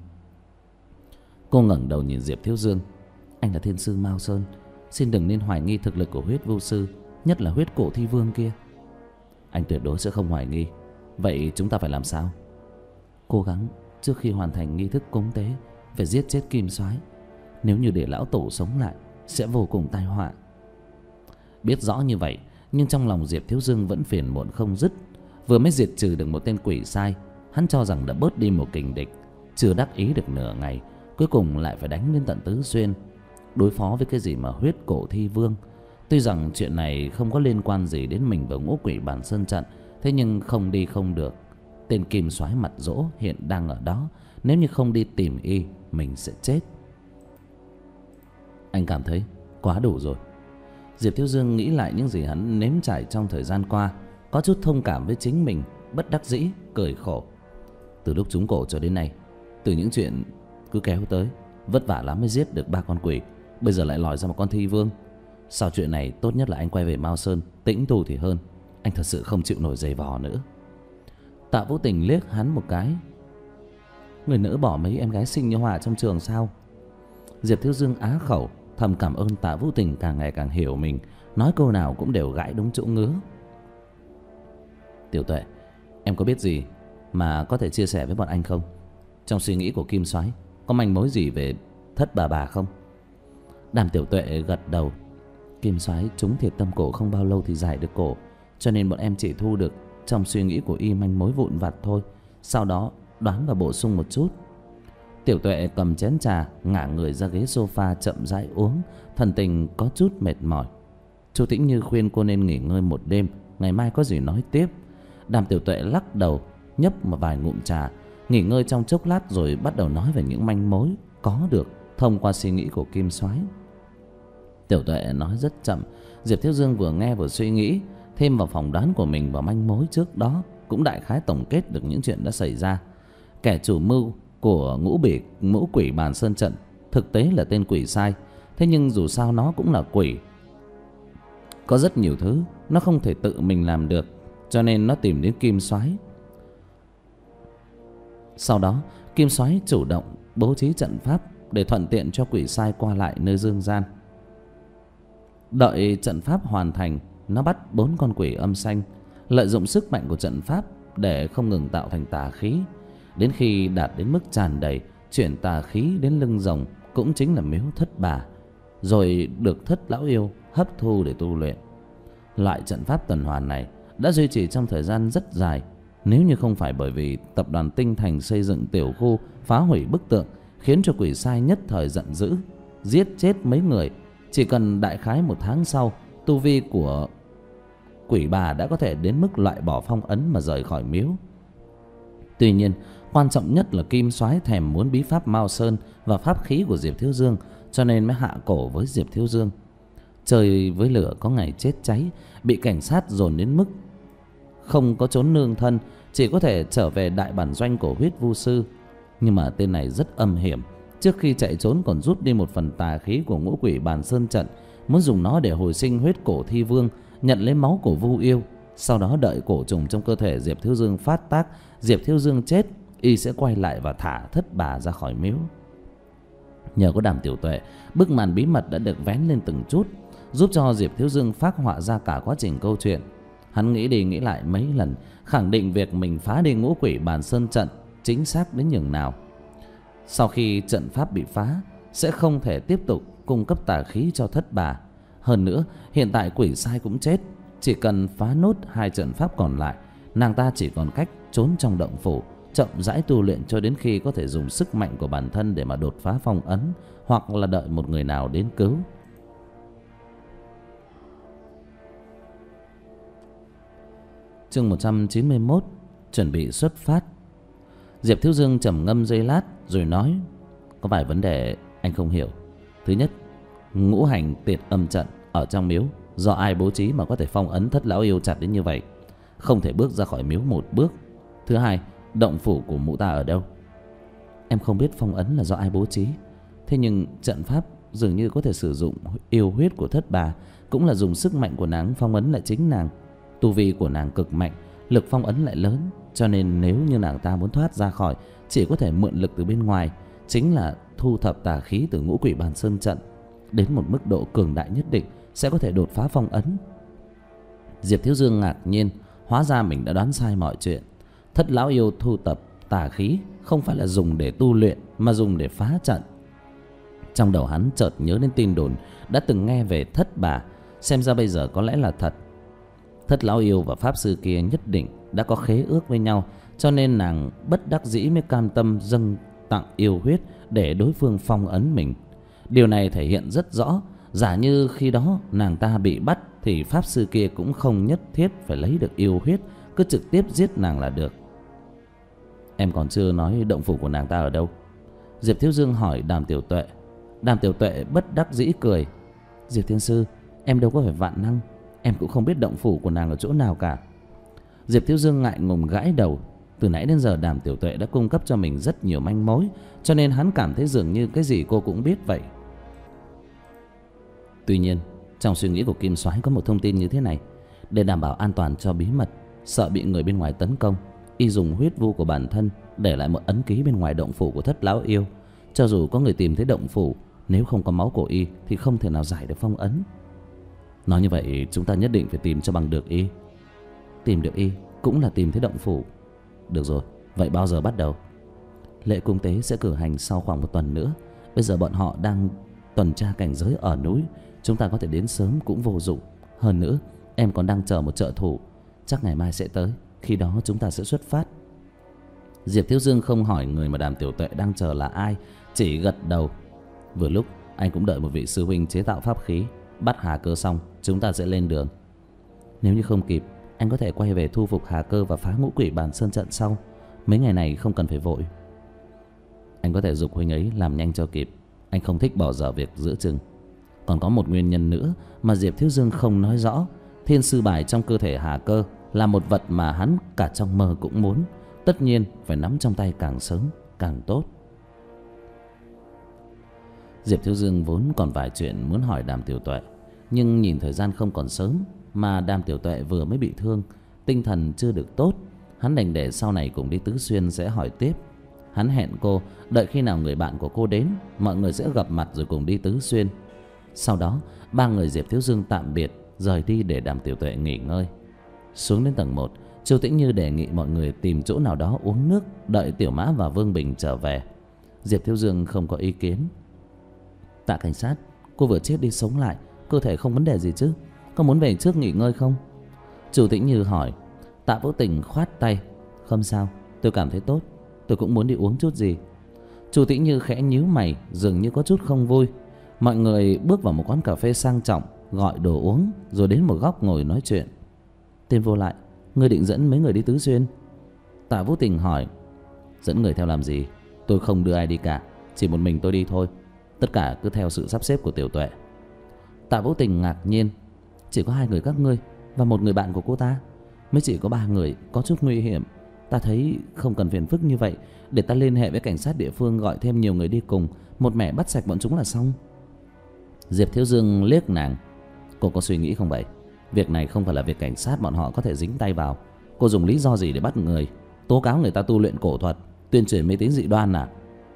Cô ngẩng đầu nhìn Diệp Thiếu Dương. Anh là thiên sư Mao Sơn, xin đừng nên hoài nghi thực lực của huyết vu sư, nhất là huyết cổ Thi Vương kia. Anh tuyệt đối sẽ không hoài nghi. Vậy chúng ta phải làm sao? Cố gắng trước khi hoàn thành nghi thức cúng tế phải giết chết Kim Soái. Nếu như để lão tổ sống lại sẽ vô cùng tai họa. Biết rõ như vậy, nhưng trong lòng Diệp Thiếu Dương vẫn phiền muộn không dứt. Vừa mới diệt trừ được một tên quỷ sai, hắn cho rằng đã bớt đi một kình địch. Chưa đắc ý được nửa ngày, cuối cùng lại phải đánh đến tận Tứ Xuyên, đối phó với cái gì mà huyết cổ Thi Vương. Tuy rằng chuyện này không có liên quan gì đến mình và ngũ quỷ bản sơn trận, thế nhưng không đi không được. Tên Kim Soái mặt dỗ hiện đang ở đó, nếu như không đi tìm y, mình sẽ chết. Anh cảm thấy quá đủ rồi. Diệp Thiếu Dương nghĩ lại những gì hắn nếm trải trong thời gian qua, có chút thông cảm với chính mình, bất đắc dĩ cười khổ. Từ lúc trúng cổ cho đến nay, từ những chuyện cứ kéo tới, vất vả lắm mới giết được ba con quỷ, bây giờ lại lòi ra một con Thi Vương. Sau chuyện này tốt nhất là anh quay về Mao Sơn tĩnh tu thì hơn. Anh thật sự không chịu nổi giày vò nữa. Tạ Vũ Tình liếc hắn một cái. Người nỡ bỏ mấy em gái xinh như Hòa trong trường sao? Diệp Thiếu Dương á khẩu, thầm cảm ơn Tạ Vũ Tình càng ngày càng hiểu mình, nói câu nào cũng đều gãi đúng chỗ ngứa. Tiểu Tuệ, em có biết gì mà có thể chia sẻ với bọn anh không? Trong suy nghĩ của Kim Soái có manh mối gì về thất bà bà không? Đàm Tiểu Tuệ gật đầu. Kim Soái trúng thiệt tâm cổ không bao lâu thì giải được cổ, cho nên bọn em chỉ thu được trong suy nghĩ của y manh mối vụn vặt thôi, sau đó đoán và bổ sung một chút. Tiểu Tuệ cầm chén trà, ngả người ra ghế sofa chậm rãi uống, thần tình có chút mệt mỏi. Chu Tĩnh Như khuyên cô nên nghỉ ngơi một đêm, ngày mai có gì nói tiếp. Đàm Tiểu Tuệ lắc đầu, nhấp một vài ngụm trà, nghỉ ngơi trong chốc lát rồi bắt đầu nói về những manh mối có được thông qua suy nghĩ của Kim Soái. Tiểu Tuệ nói rất chậm, Diệp Thiếu Dương vừa nghe vừa suy nghĩ, thêm vào phỏng đoán của mình và manh mối trước đó, cũng đại khái tổng kết được những chuyện đã xảy ra. Kẻ chủ mưu của ngũ bỉ ngũ quỷ bàn sơn trận thực tế là tên quỷ sai, thế nhưng dù sao nó cũng là quỷ. Có rất nhiều thứ nó không thể tự mình làm được, cho nên nó tìm đến Kim Soái. Sau đó Kim Soái chủ động bố trí trận pháp để thuận tiện cho quỷ sai qua lại nơi dương gian. Đợi trận pháp hoàn thành, nó bắt bốn con quỷ âm xanh, lợi dụng sức mạnh của trận pháp để không ngừng tạo thành tà khí. Đến khi đạt đến mức tràn đầy, chuyển tà khí đến lưng rồng, cũng chính là miếu thất bà, rồi được thất lão yêu hấp thu để tu luyện. Loại trận pháp tuần hoàn này đã duy trì trong thời gian rất dài, Nếu như không phải bởi vì tập đoàn Tinh Thành xây dựng tiểu khu phá hủy bức tượng, khiến cho quỷ sai nhất thời giận dữ, giết chết mấy người, chỉ cần đại khái một tháng sau, tu vi của quỷ bà đã có thể đến mức loại bỏ phong ấn mà rời khỏi miếu. Tuy nhiên, quan trọng nhất là Kim Soái thèm muốn bí pháp Mao Sơn và pháp khí của Diệp Thiếu Dương, cho nên mới hạ cổ với Diệp Thiếu Dương. Chơi với lửa có ngày chết cháy, bị cảnh sát dồn đến mức không có trốn nương thân, chỉ có thể trở về đại bản doanh của Huyết Vu Sư. Nhưng mà tên này rất âm hiểm, trước khi chạy trốn còn rút đi một phần tà khí của Ngũ Quỷ Bàn Sơn Trận, muốn dùng nó để hồi sinh huyết cổ thi vương, nhận lấy máu của Vu Yêu. Sau đó đợi cổ trùng trong cơ thể Diệp Thiếu Dương phát tác, Diệp Thiếu Dương chết, y sẽ quay lại và thả Thất Bà ra khỏi miếu. Nhờ có Đàm Tiểu Tuệ, bức màn bí mật đã được vén lên từng chút, giúp cho Diệp Thiếu Dương phác họa ra cả quá trình câu chuyện. Hắn nghĩ đi nghĩ lại mấy lần, khẳng định việc mình phá đi Ngũ Quỷ Bàn Sơn Trận chính xác đến nhường nào. Sau khi trận pháp bị phá, sẽ không thể tiếp tục cung cấp tà khí cho Thất Bà. Hơn nữa, hiện tại quỷ sai cũng chết, chỉ cần phá nốt hai trận pháp còn lại, nàng ta chỉ còn cách trốn trong động phủ, chậm rãi tu luyện cho đến khi có thể dùng sức mạnh của bản thân để mà đột phá phong ấn, hoặc là đợi một người nào đến cứu. Chương một trăm chín mươi mốt, chuẩn bị xuất phát. Diệp Thiếu Dương trầm ngâm giây lát rồi nói: có vài vấn đề anh không hiểu. Thứ nhất, ngũ hành tiệt âm trận ở trong miếu do ai bố trí mà có thể phong ấn Thất Lão Yêu chặt đến như vậy, không thể bước ra khỏi miếu một bước. Thứ hai, động phủ của mụ ta ở đâu? Em không biết phong ấn là do ai bố trí, thế nhưng trận pháp dường như có thể sử dụng yêu huyết của Thất Bà, cũng là dùng sức mạnh của nàng phong ấn lại chính nàng. Tu vi của nàng cực mạnh, lực phong ấn lại lớn, cho nên nếu như nàng ta muốn thoát ra khỏi, chỉ có thể mượn lực từ bên ngoài, chính là thu thập tà khí từ Ngũ Quỷ Bàn Sơn Trận. Đến một mức độ cường đại nhất định sẽ có thể đột phá phong ấn. Diệp Thiếu Dương ngạc nhiên, hóa ra mình đã đoán sai mọi chuyện. Thất Lão Yêu thu tập tà khí không phải là dùng để tu luyện, mà dùng để phá trận. Trong đầu hắn chợt nhớ đến tin đồn đã từng nghe về Thất Bà, xem ra bây giờ có lẽ là thật. Thất Lão Yêu và pháp sư kia nhất định đã có khế ước với nhau, cho nên nàng bất đắc dĩ mới cam tâm dâng tặng yêu huyết để đối phương phong ấn mình. Điều này thể hiện rất rõ, giả như khi đó nàng ta bị bắt thì pháp sư kia cũng không nhất thiết phải lấy được yêu huyết, cứ trực tiếp giết nàng là được. Em còn chưa nói động phủ của nàng ta ở đâu? Diệp Thiếu Dương hỏi Đàm Tiểu Tuệ. Đàm Tiểu Tuệ bất đắc dĩ cười: Diệp Thiên Sư, em đâu có phải vạn năng, em cũng không biết động phủ của nàng ở chỗ nào cả. Diệp Thiếu Dương ngại ngùng gãi đầu. Từ nãy đến giờ Đàm Tiểu Tuệ đã cung cấp cho mình rất nhiều manh mối, cho nên hắn cảm thấy dường như cái gì cô cũng biết vậy. Tuy nhiên, trong suy nghĩ của Kim Soái có một thông tin như thế này: để đảm bảo an toàn cho bí mật, sợ bị người bên ngoài tấn công, y dùng huyết vu của bản thân để lại một ấn ký bên ngoài động phủ của Thất Lão Yêu. Cho dù có người tìm thấy động phủ, nếu không có máu của y thì không thể nào giải được phong ấn. Nói như vậy chúng ta nhất định phải tìm cho bằng được y. Tìm được y cũng là tìm thấy động phủ. Được rồi, vậy bao giờ bắt đầu? Lễ cung tế sẽ cử hành sau khoảng một tuần nữa. Bây giờ bọn họ đang tuần tra cảnh giới ở núi, chúng ta có thể đến sớm cũng vô dụng. Hơn nữa, em còn đang chờ một trợ thủ, chắc ngày mai sẽ tới, khi đó chúng ta sẽ xuất phát. Diệp Thiếu Dương không hỏi người mà Đàm Tiểu Tuệ đang chờ là ai, chỉ gật đầu. Vừa lúc anh cũng đợi một vị sư huynh chế tạo pháp khí, bắt Hà Cơ xong chúng ta sẽ lên đường. Nếu như không kịp, anh có thể quay về thu phục Hà Cơ và phá Ngũ Quỷ Bàn Sơn Trận sau. Mấy ngày này không cần phải vội. Anh có thể giục huynh ấy làm nhanh cho kịp, anh không thích bỏ dở việc giữa chừng. Còn có một nguyên nhân nữa mà Diệp Thiếu Dương không nói rõ. Thiên sư bài trong cơ thể Hà Cơ là một vật mà hắn cả trong mơ cũng muốn. Tất nhiên phải nắm trong tay càng sớm càng tốt. Diệp Thiếu Dương vốn còn vài chuyện muốn hỏi Đàm Tiểu Tuệ, nhưng nhìn thời gian không còn sớm, mà Đàm Tiểu Tuệ vừa mới bị thương, tinh thần chưa được tốt, hắn đành để sau này cùng đi Tứ Xuyên sẽ hỏi tiếp. Hắn hẹn cô đợi khi nào người bạn của cô đến, mọi người sẽ gặp mặt rồi cùng đi Tứ Xuyên. Sau đó ba người Diệp Thiếu Dương tạm biệt, rời đi để Đàm Tiểu Tuệ nghỉ ngơi. Xuống đến tầng một, Chu Tĩnh Như đề nghị mọi người tìm chỗ nào đó uống nước, đợi Tiểu Mã và Vương Bình trở về. Diệp Thiếu Dương không có ý kiến. Tạ cảnh sát, cô vừa chết đi sống lại, cơ thể không vấn đề gì chứ? Có muốn về trước nghỉ ngơi không? Chu Tĩnh Như hỏi. Tạ Vũ Tình khoát tay. Không sao, tôi cảm thấy tốt. Tôi cũng muốn đi uống chút gì. Chu Tĩnh Như khẽ nhíu mày, dường như có chút không vui. Mọi người bước vào một quán cà phê sang trọng, gọi đồ uống rồi đến một góc ngồi nói chuyện. Tên vô lại, ngươi định dẫn mấy người đi Tứ Xuyên? Tạ Vũ Tình hỏi. Dẫn người theo làm gì? Tôi không đưa ai đi cả, chỉ một mình tôi đi thôi. Tất cả cứ theo sự sắp xếp của Tiểu Tuệ. Tạ Vũ Tình ngạc nhiên. Chỉ có hai người các ngươi và một người bạn của cô ta? Mới chỉ có ba người, có chút nguy hiểm. Ta thấy không cần phiền phức như vậy. Để ta liên hệ với cảnh sát địa phương gọi thêm nhiều người đi cùng, một mẻ bắt sạch bọn chúng là xong. Diệp Thiếu Dương liếc nàng. Cô có suy nghĩ không vậy? Việc này không phải là việc cảnh sát bọn họ có thể dính tay vào. Cô dùng lý do gì để bắt người? Tố cáo người ta tu luyện cổ thuật, tuyên truyền mê tín dị đoan à?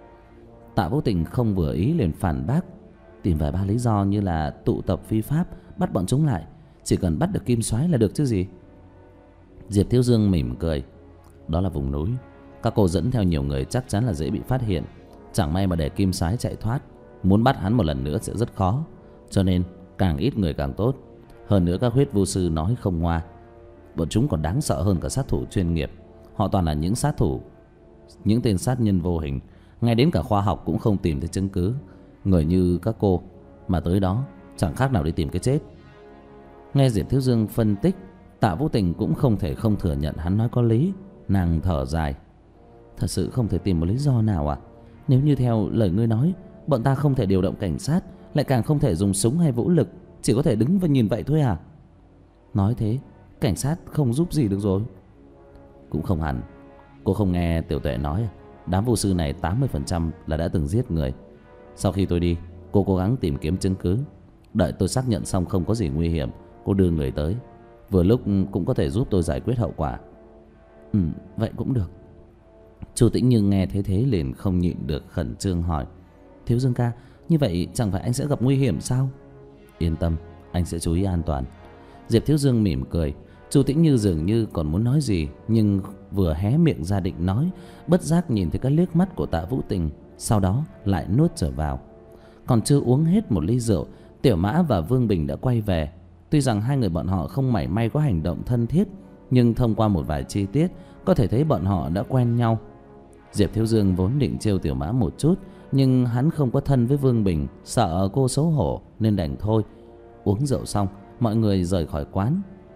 Tạ Vũ Tình không vừa ý liền phản bác. Tìm vài ba lý do như là tụ tập phi pháp, bắt bọn chúng lại. Chỉ cần bắt được Kim Soái là được chứ gì. Diệp Thiếu Dương mỉm cười. Đó là vùng núi, các cô dẫn theo nhiều người chắc chắn là dễ bị phát hiện. Chẳng may mà để Kim Soái chạy thoát, muốn bắt hắn một lần nữa sẽ rất khó. Cho nên càng ít người càng tốt. Hơn nữa các huyết vu sư nói không ngoa, bọn chúng còn đáng sợ hơn cả sát thủ chuyên nghiệp. Họ toàn là những sát thủ, những tên sát nhân vô hình. Ngay đến cả khoa học cũng không tìm thấy chứng cứ. Người như các cô mà tới đó chẳng khác nào đi tìm cái chết. Nghe Diệp Thiếu Dương phân tích, Tạ Vũ Tình cũng không thể không thừa nhận hắn nói có lý. Nàng thở dài. Thật sự không thể tìm một lý do nào à? Nếu như theo lời ngươi nói, bọn ta không thể điều động cảnh sát, lại càng không thể dùng súng hay vũ lực, chỉ có thể đứng và nhìn vậy thôi à? Nói thế, cảnh sát không giúp gì được rồi. Cũng không hẳn. Cô không nghe Tiểu Tuệ nói, đám vô sư này tám mươi phần trăm là đã từng giết người. Sau khi tôi đi, cô cố gắng tìm kiếm chứng cứ. Đợi tôi xác nhận xong không có gì nguy hiểm, cô đưa người tới. Vừa lúc cũng có thể giúp tôi giải quyết hậu quả. Ừ, vậy cũng được. Chu Tĩnh Như nghe thế thế liền không nhịn được khẩn trương hỏi. Thiếu Dương ca, như vậy chẳng phải anh sẽ gặp nguy hiểm sao? Yên tâm, anh sẽ chú ý an toàn. Diệp Thiếu Dương mỉm cười. Chu Tĩnh Như dường như còn muốn nói gì, nhưng vừa hé miệng ra định nói, bất giác nhìn thấy cái liếc mắt của Tạ Vũ Tình, sau đó lại nuốt trở vào. Còn chưa uống hết một ly rượu, Tiểu Mã và Vương Bình đã quay về. Tuy rằng hai người bọn họ không mảy may có hành động thân thiết, nhưng thông qua một vài chi tiết có thể thấy bọn họ đã quen nhau. Diệp Thiếu Dương vốn định trêu Tiểu Mã một chút, nhưng hắn không có thân với Vương Bình, sợ cô xấu hổ nên đành thôi. Uống rượu xong, mọi người rời khỏi quán.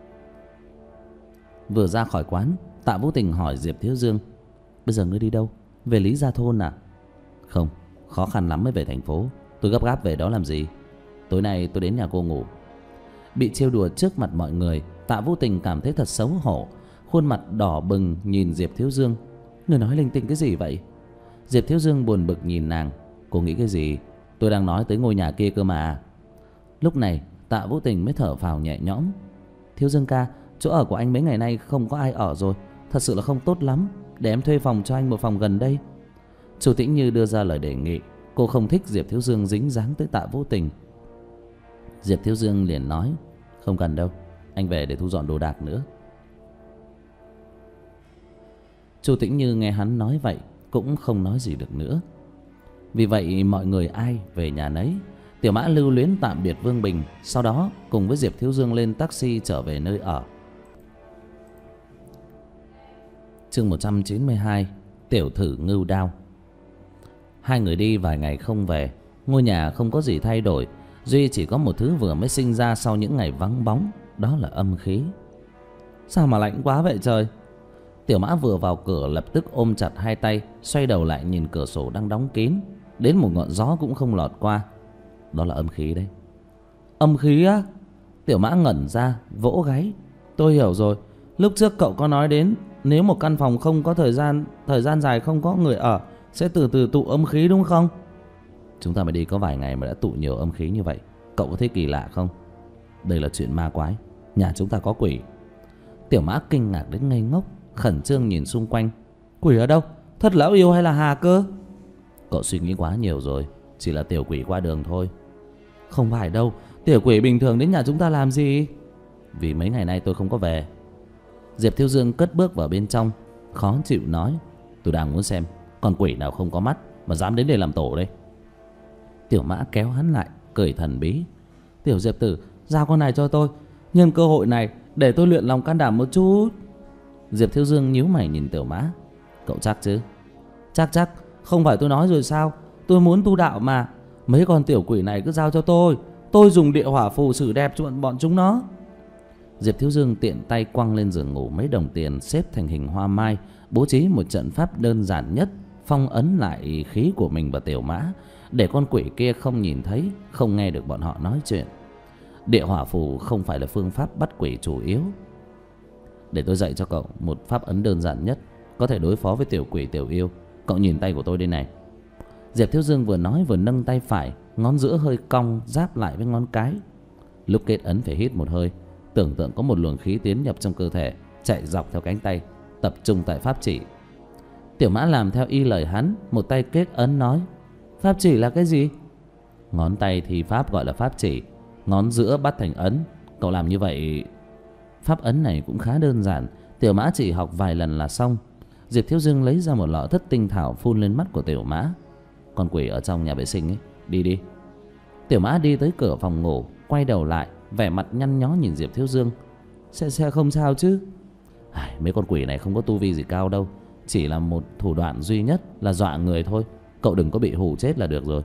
Vừa ra khỏi quán, Tạ Vũ Tình hỏi Diệp Thiếu Dương. Bây giờ ngươi đi đâu? Về Lý Gia Thôn à? Không, khó khăn lắm mới về thành phố. Tôi gấp gáp về đó làm gì? Tối nay tôi đến nhà cô ngủ. Bị trêu đùa trước mặt mọi người, Tạ Vũ Tình cảm thấy thật xấu hổ, khuôn mặt đỏ bừng nhìn Diệp Thiếu Dương. Ngươi nói linh tinh cái gì vậy? Diệp Thiếu Dương buồn bực nhìn nàng. Cô nghĩ cái gì? Tôi đang nói tới ngôi nhà kia cơ mà. Lúc này Tạ Vũ Tình mới thở phào nhẹ nhõm. Thiếu Dương ca, chỗ ở của anh mấy ngày nay không có ai ở rồi, thật sự là không tốt lắm. Để em thuê phòng cho anh một phòng gần đây. Chu Tĩnh Như đưa ra lời đề nghị. Cô không thích Diệp Thiếu Dương dính dáng tới Tạ Vũ Tình. Diệp Thiếu Dương liền nói. Không cần đâu, anh về để thu dọn đồ đạc nữa. Chu Tĩnh Như nghe hắn nói vậy cũng không nói gì được nữa. Vì vậy mọi người ai về nhà nấy. Tiểu Mã lưu luyến tạm biệt Vương Bình, sau đó cùng với Diệp Thiếu Dương lên taxi trở về nơi ở. Chương một trăm chín mươi hai. Tiểu thử ngưu đao. Hai người đi vài ngày không về. Ngôi nhà không có gì thay đổi, duy chỉ có một thứ vừa mới sinh ra sau những ngày vắng bóng, đó là âm khí. Sao mà lạnh quá vậy trời? Tiểu Mã vừa vào cửa lập tức ôm chặt hai tay, xoay đầu lại nhìn cửa sổ đang đóng kín, đến một ngọn gió cũng không lọt qua. Đó là âm khí đấy. Âm khí á? Tiểu Mã ngẩn ra, vỗ gáy. Tôi hiểu rồi. Lúc trước cậu có nói đến, nếu một căn phòng không có thời gian thời gian dài không có người ở, sẽ từ từ tụ âm khí đúng không? Chúng ta mới đi có vài ngày mà đã tụ nhiều âm khí như vậy. Cậu có thấy kỳ lạ không? Đây là chuyện ma quái. Nhà chúng ta có quỷ. Tiểu Mã kinh ngạc đến ngây ngốc, khẩn trương nhìn xung quanh. Quỷ ở đâu? Thật lão yêu hay là hà cơ? Cậu suy nghĩ quá nhiều rồi. Chỉ là tiểu quỷ qua đường thôi. Không phải đâu. Tiểu quỷ bình thường đến nhà chúng ta làm gì? Vì mấy ngày nay tôi không có về. Diệp Thiếu Dương cất bước vào bên trong, khó chịu nói. Tôi đang muốn xem con quỷ nào không có mắt mà dám đến đây làm tổ đây. Tiểu Mã kéo hắn lại, cười thần bí. Tiểu Diệp tử, giao con này cho tôi. Nhân cơ hội này để tôi luyện lòng can đảm một chút. Diệp Thiếu Dương nhíu mày nhìn Tiểu Mã. Cậu chắc chứ? Chắc chắc, không phải tôi nói rồi sao? Tôi muốn tu đạo mà. Mấy con tiểu quỷ này cứ giao cho tôi, tôi dùng địa hỏa phù xử đẹp cho bọn chúng nó. Diệp Thiếu Dương tiện tay quăng lên giường ngủ mấy đồng tiền xếp thành hình hoa mai, bố trí một trận pháp đơn giản nhất, phong ấn lại khí của mình và Tiểu Mã, để con quỷ kia không nhìn thấy, không nghe được bọn họ nói chuyện. Địa hỏa phù không phải là phương pháp bắt quỷ chủ yếu. Để tôi dạy cho cậu một pháp ấn đơn giản nhất, có thể đối phó với tiểu quỷ tiểu yêu. Cậu nhìn tay của tôi đây này. Diệp Thiếu Dương vừa nói vừa nâng tay phải, ngón giữa hơi cong giáp lại với ngón cái. Lúc kết ấn phải hít một hơi, tưởng tượng có một luồng khí tiến nhập trong cơ thể, chạy dọc theo cánh tay, tập trung tại pháp chỉ. Tiểu Mã làm theo y lời hắn, một tay kết ấn nói: Pháp chỉ là cái gì? Ngón tay thì pháp gọi là pháp chỉ, ngón giữa bắt thành ấn. Cậu làm như vậy. Pháp ấn này cũng khá đơn giản, Tiểu Mã chỉ học vài lần là xong. Diệp Thiếu Dương lấy ra một lọ thất tinh thảo phun lên mắt của Tiểu Mã. Con quỷ ở trong nhà vệ sinh ấy, đi đi. Tiểu Mã đi tới cửa phòng ngủ, quay đầu lại, vẻ mặt nhăn nhó nhìn Diệp Thiếu Dương. Sẽ sẽ không sao chứ? À, mấy con quỷ này không có tu vi gì cao đâu, chỉ là một thủ đoạn duy nhất là dọa người thôi. Cậu đừng có bị hù chết là được rồi.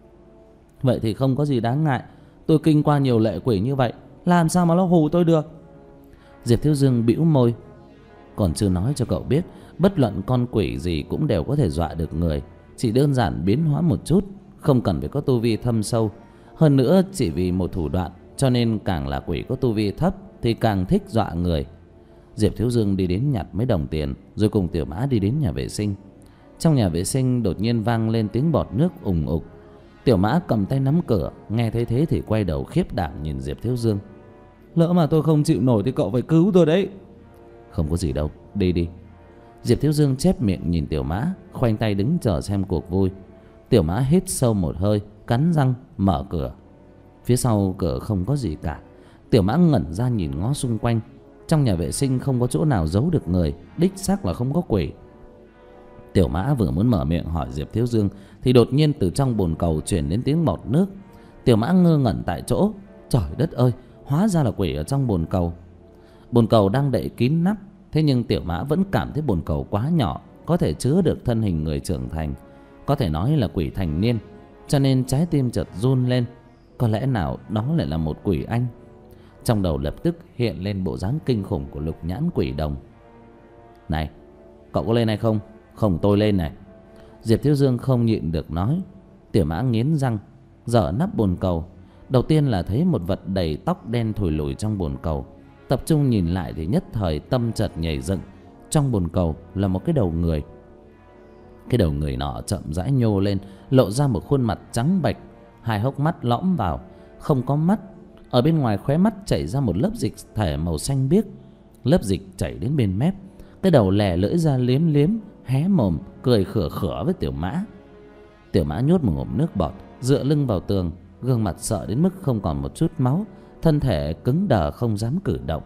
Vậy thì không có gì đáng ngại, tôi kinh qua nhiều lệ quỷ như vậy, làm sao mà nó hù tôi được? Diệp Thiếu Dương bĩu môi. Còn chưa nói cho cậu biết, bất luận con quỷ gì cũng đều có thể dọa được người, chỉ đơn giản biến hóa một chút, không cần phải có tu vi thâm sâu. Hơn nữa chỉ vì một thủ đoạn, cho nên càng là quỷ có tu vi thấp thì càng thích dọa người. Diệp Thiếu Dương đi đến nhặt mấy đồng tiền, rồi cùng Tiểu Mã đi đến nhà vệ sinh. Trong nhà vệ sinh đột nhiên vang lên tiếng bọt nước ùng ục. Tiểu Mã cầm tay nắm cửa, nghe thấy thế thì quay đầu khiếp đảm nhìn Diệp Thiếu Dương. Lỡ mà tôi không chịu nổi thì cậu phải cứu tôi đấy. Không có gì đâu, đi đi. Diệp Thiếu Dương chép miệng nhìn Tiểu Mã, khoanh tay đứng chờ xem cuộc vui. Tiểu Mã hít sâu một hơi, cắn răng mở cửa. Phía sau cửa không có gì cả. Tiểu Mã ngẩn ra nhìn ngó xung quanh. Trong nhà vệ sinh không có chỗ nào giấu được người, đích xác là không có quỷ. Tiểu Mã vừa muốn mở miệng hỏi Diệp Thiếu Dương thì đột nhiên từ trong bồn cầu truyền đến tiếng bọt nước. Tiểu Mã ngơ ngẩn tại chỗ. Trời đất ơi, hóa ra là quỷ ở trong bồn cầu. Bồn cầu đang đậy kín nắp, thế nhưng Tiểu Mã vẫn cảm thấy bồn cầu quá nhỏ, có thể chứa được thân hình người trưởng thành, có thể nói là quỷ thành niên. Cho nên trái tim chợt run lên. Có lẽ nào đó lại là một quỷ anh? Trong đầu lập tức hiện lên bộ dáng kinh khủng của Lục Nhãn Quỷ Đồng. Này, cậu có lên hay không? Không, tôi lên này. Diệp Thiếu Dương không nhịn được nói. Tiểu Mã nghiến răng, dở nắp bồn cầu. Đầu tiên là thấy một vật đầy tóc đen thùi lùi trong bồn cầu. Tập trung nhìn lại thì nhất thời tâm chợt nhảy dựng. Trong bồn cầu là một cái đầu người. Cái đầu người nọ chậm rãi nhô lên, lộ ra một khuôn mặt trắng bệch, hai hốc mắt lõm vào, không có mắt. Ở bên ngoài khóe mắt chảy ra một lớp dịch thể màu xanh biếc. Lớp dịch chảy đến bên mép. Cái đầu lè lưỡi ra liếm liếm, hé mồm cười khửa khửa với Tiểu Mã. Tiểu Mã nhốt một ngụm nước bọt, dựa lưng vào tường, gương mặt sợ đến mức không còn một chút máu, thân thể cứng đờ không dám cử động.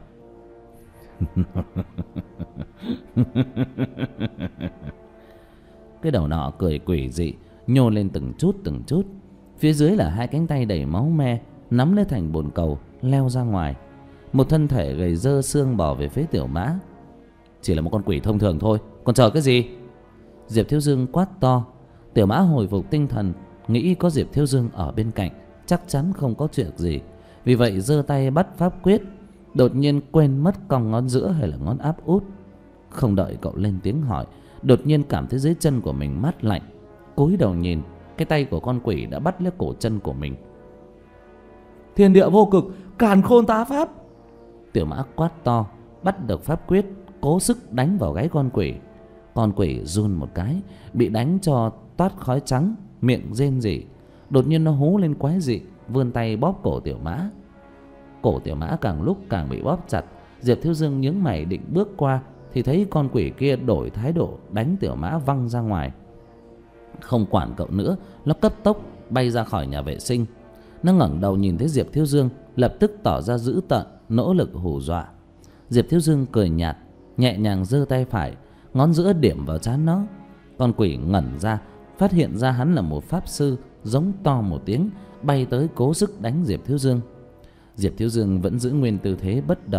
Cái đầu nọ cười quỷ dị, nhô lên từng chút từng chút. Phía dưới là hai cánh tay đầy máu me nắm lấy thành bồn cầu leo ra ngoài. Một thân thể gầy dơ xương bò về phía Tiểu Mã. Chỉ là một con quỷ thông thường thôi, còn chờ cái gì? Diệp Thiếu Dương quát to. Tiểu Mã hồi phục tinh thần, nghĩ có Diệp Thiếu Dương ở bên cạnh chắc chắn không có chuyện gì, vì vậy giơ tay bắt pháp quyết. Đột nhiên quên mất cong ngón giữa hay là ngón áp út. Không đợi cậu lên tiếng hỏi, đột nhiên cảm thấy dưới chân của mình mát lạnh. Cúi đầu nhìn, cái tay của con quỷ đã bắt lấy cổ chân của mình. Thiên địa vô cực, càn khôn tá pháp. Tiểu Mã quát to, bắt được pháp quyết, cố sức đánh vào gáy con quỷ. Con quỷ run một cái, bị đánh cho toát khói trắng, miệng rên rỉ. Đột nhiên nó hú lên quái dị, vươn tay bóp cổ Tiểu Mã. Cổ Tiểu Mã càng lúc càng bị bóp chặt. Diệp Thiếu Dương nhướng mày định bước qua thì thấy con quỷ kia đổi thái độ, đánh Tiểu Mã văng ra ngoài. Không quản cậu nữa, nó cấp tốc bay ra khỏi nhà vệ sinh. Nó ngẩng đầu nhìn thấy Diệp Thiếu Dương, lập tức tỏ ra dữ tợn, nỗ lực hù dọa. Diệp Thiếu Dương cười nhạt, nhẹ nhàng giơ tay phải, ngón giữa điểm vào trán nó. Con quỷ ngẩn ra, phát hiện ra hắn là một pháp sư, giống to một tiếng, bay tới cố sức đánh Diệp Thiếu Dương. Diệp Thiếu Dương vẫn giữ nguyên tư thế bất động,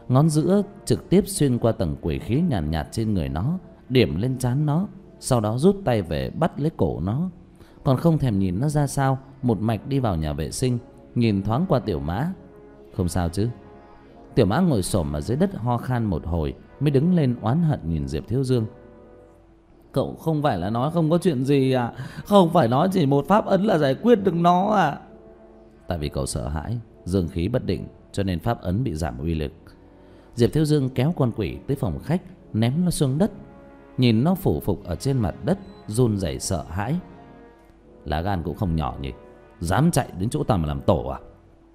Ngón giữa trực tiếp xuyên qua tầng quỷ khí nhàn nhạt, nhạt trên người nó, điểm lên trán nó, sau đó rút tay về bắt lấy cổ nó. Còn không thèm nhìn nó ra sao, một mạch đi vào nhà vệ sinh, nhìn thoáng qua Tiểu Mã. Không sao chứ? Tiểu Mã ngồi xổm ở dưới đất ho khan một hồi, mới đứng lên oán hận nhìn Diệp Thiếu Dương. Cậu không phải là nói không có chuyện gì à? Không phải nói chỉ một pháp ấn là giải quyết được nó à? Tại vì cậu sợ hãi, dương khí bất định, cho nên pháp ấn bị giảm uy lực. Diệp Thiếu Dương kéo con quỷ tới phòng khách, ném nó xuống đất. Nhìn nó phủ phục ở trên mặt đất, run rẩy sợ hãi. Lá gan cũng không nhỏ nhỉ, dám chạy đến chỗ ta mà làm tổ à?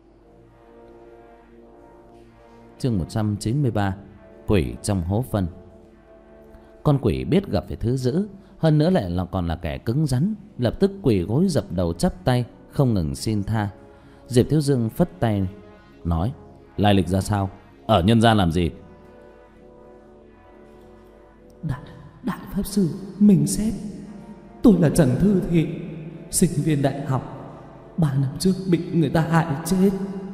Chương một trăm chín mươi ba. Quỷ trong hố phân. Con quỷ biết gặp phải thứ dữ, hơn nữa lại là còn là kẻ cứng rắn, lập tức quỳ gối dập đầu chắp tay, không ngừng xin tha. Diệp Thiếu Dương phất tay nói: lai lịch ra sao, ở nhân gian làm gì? Đại, đại pháp sư Minh Xếp, tôi là Trần Thư Thị, sinh viên đại học, ba năm trước bị người ta hại chết.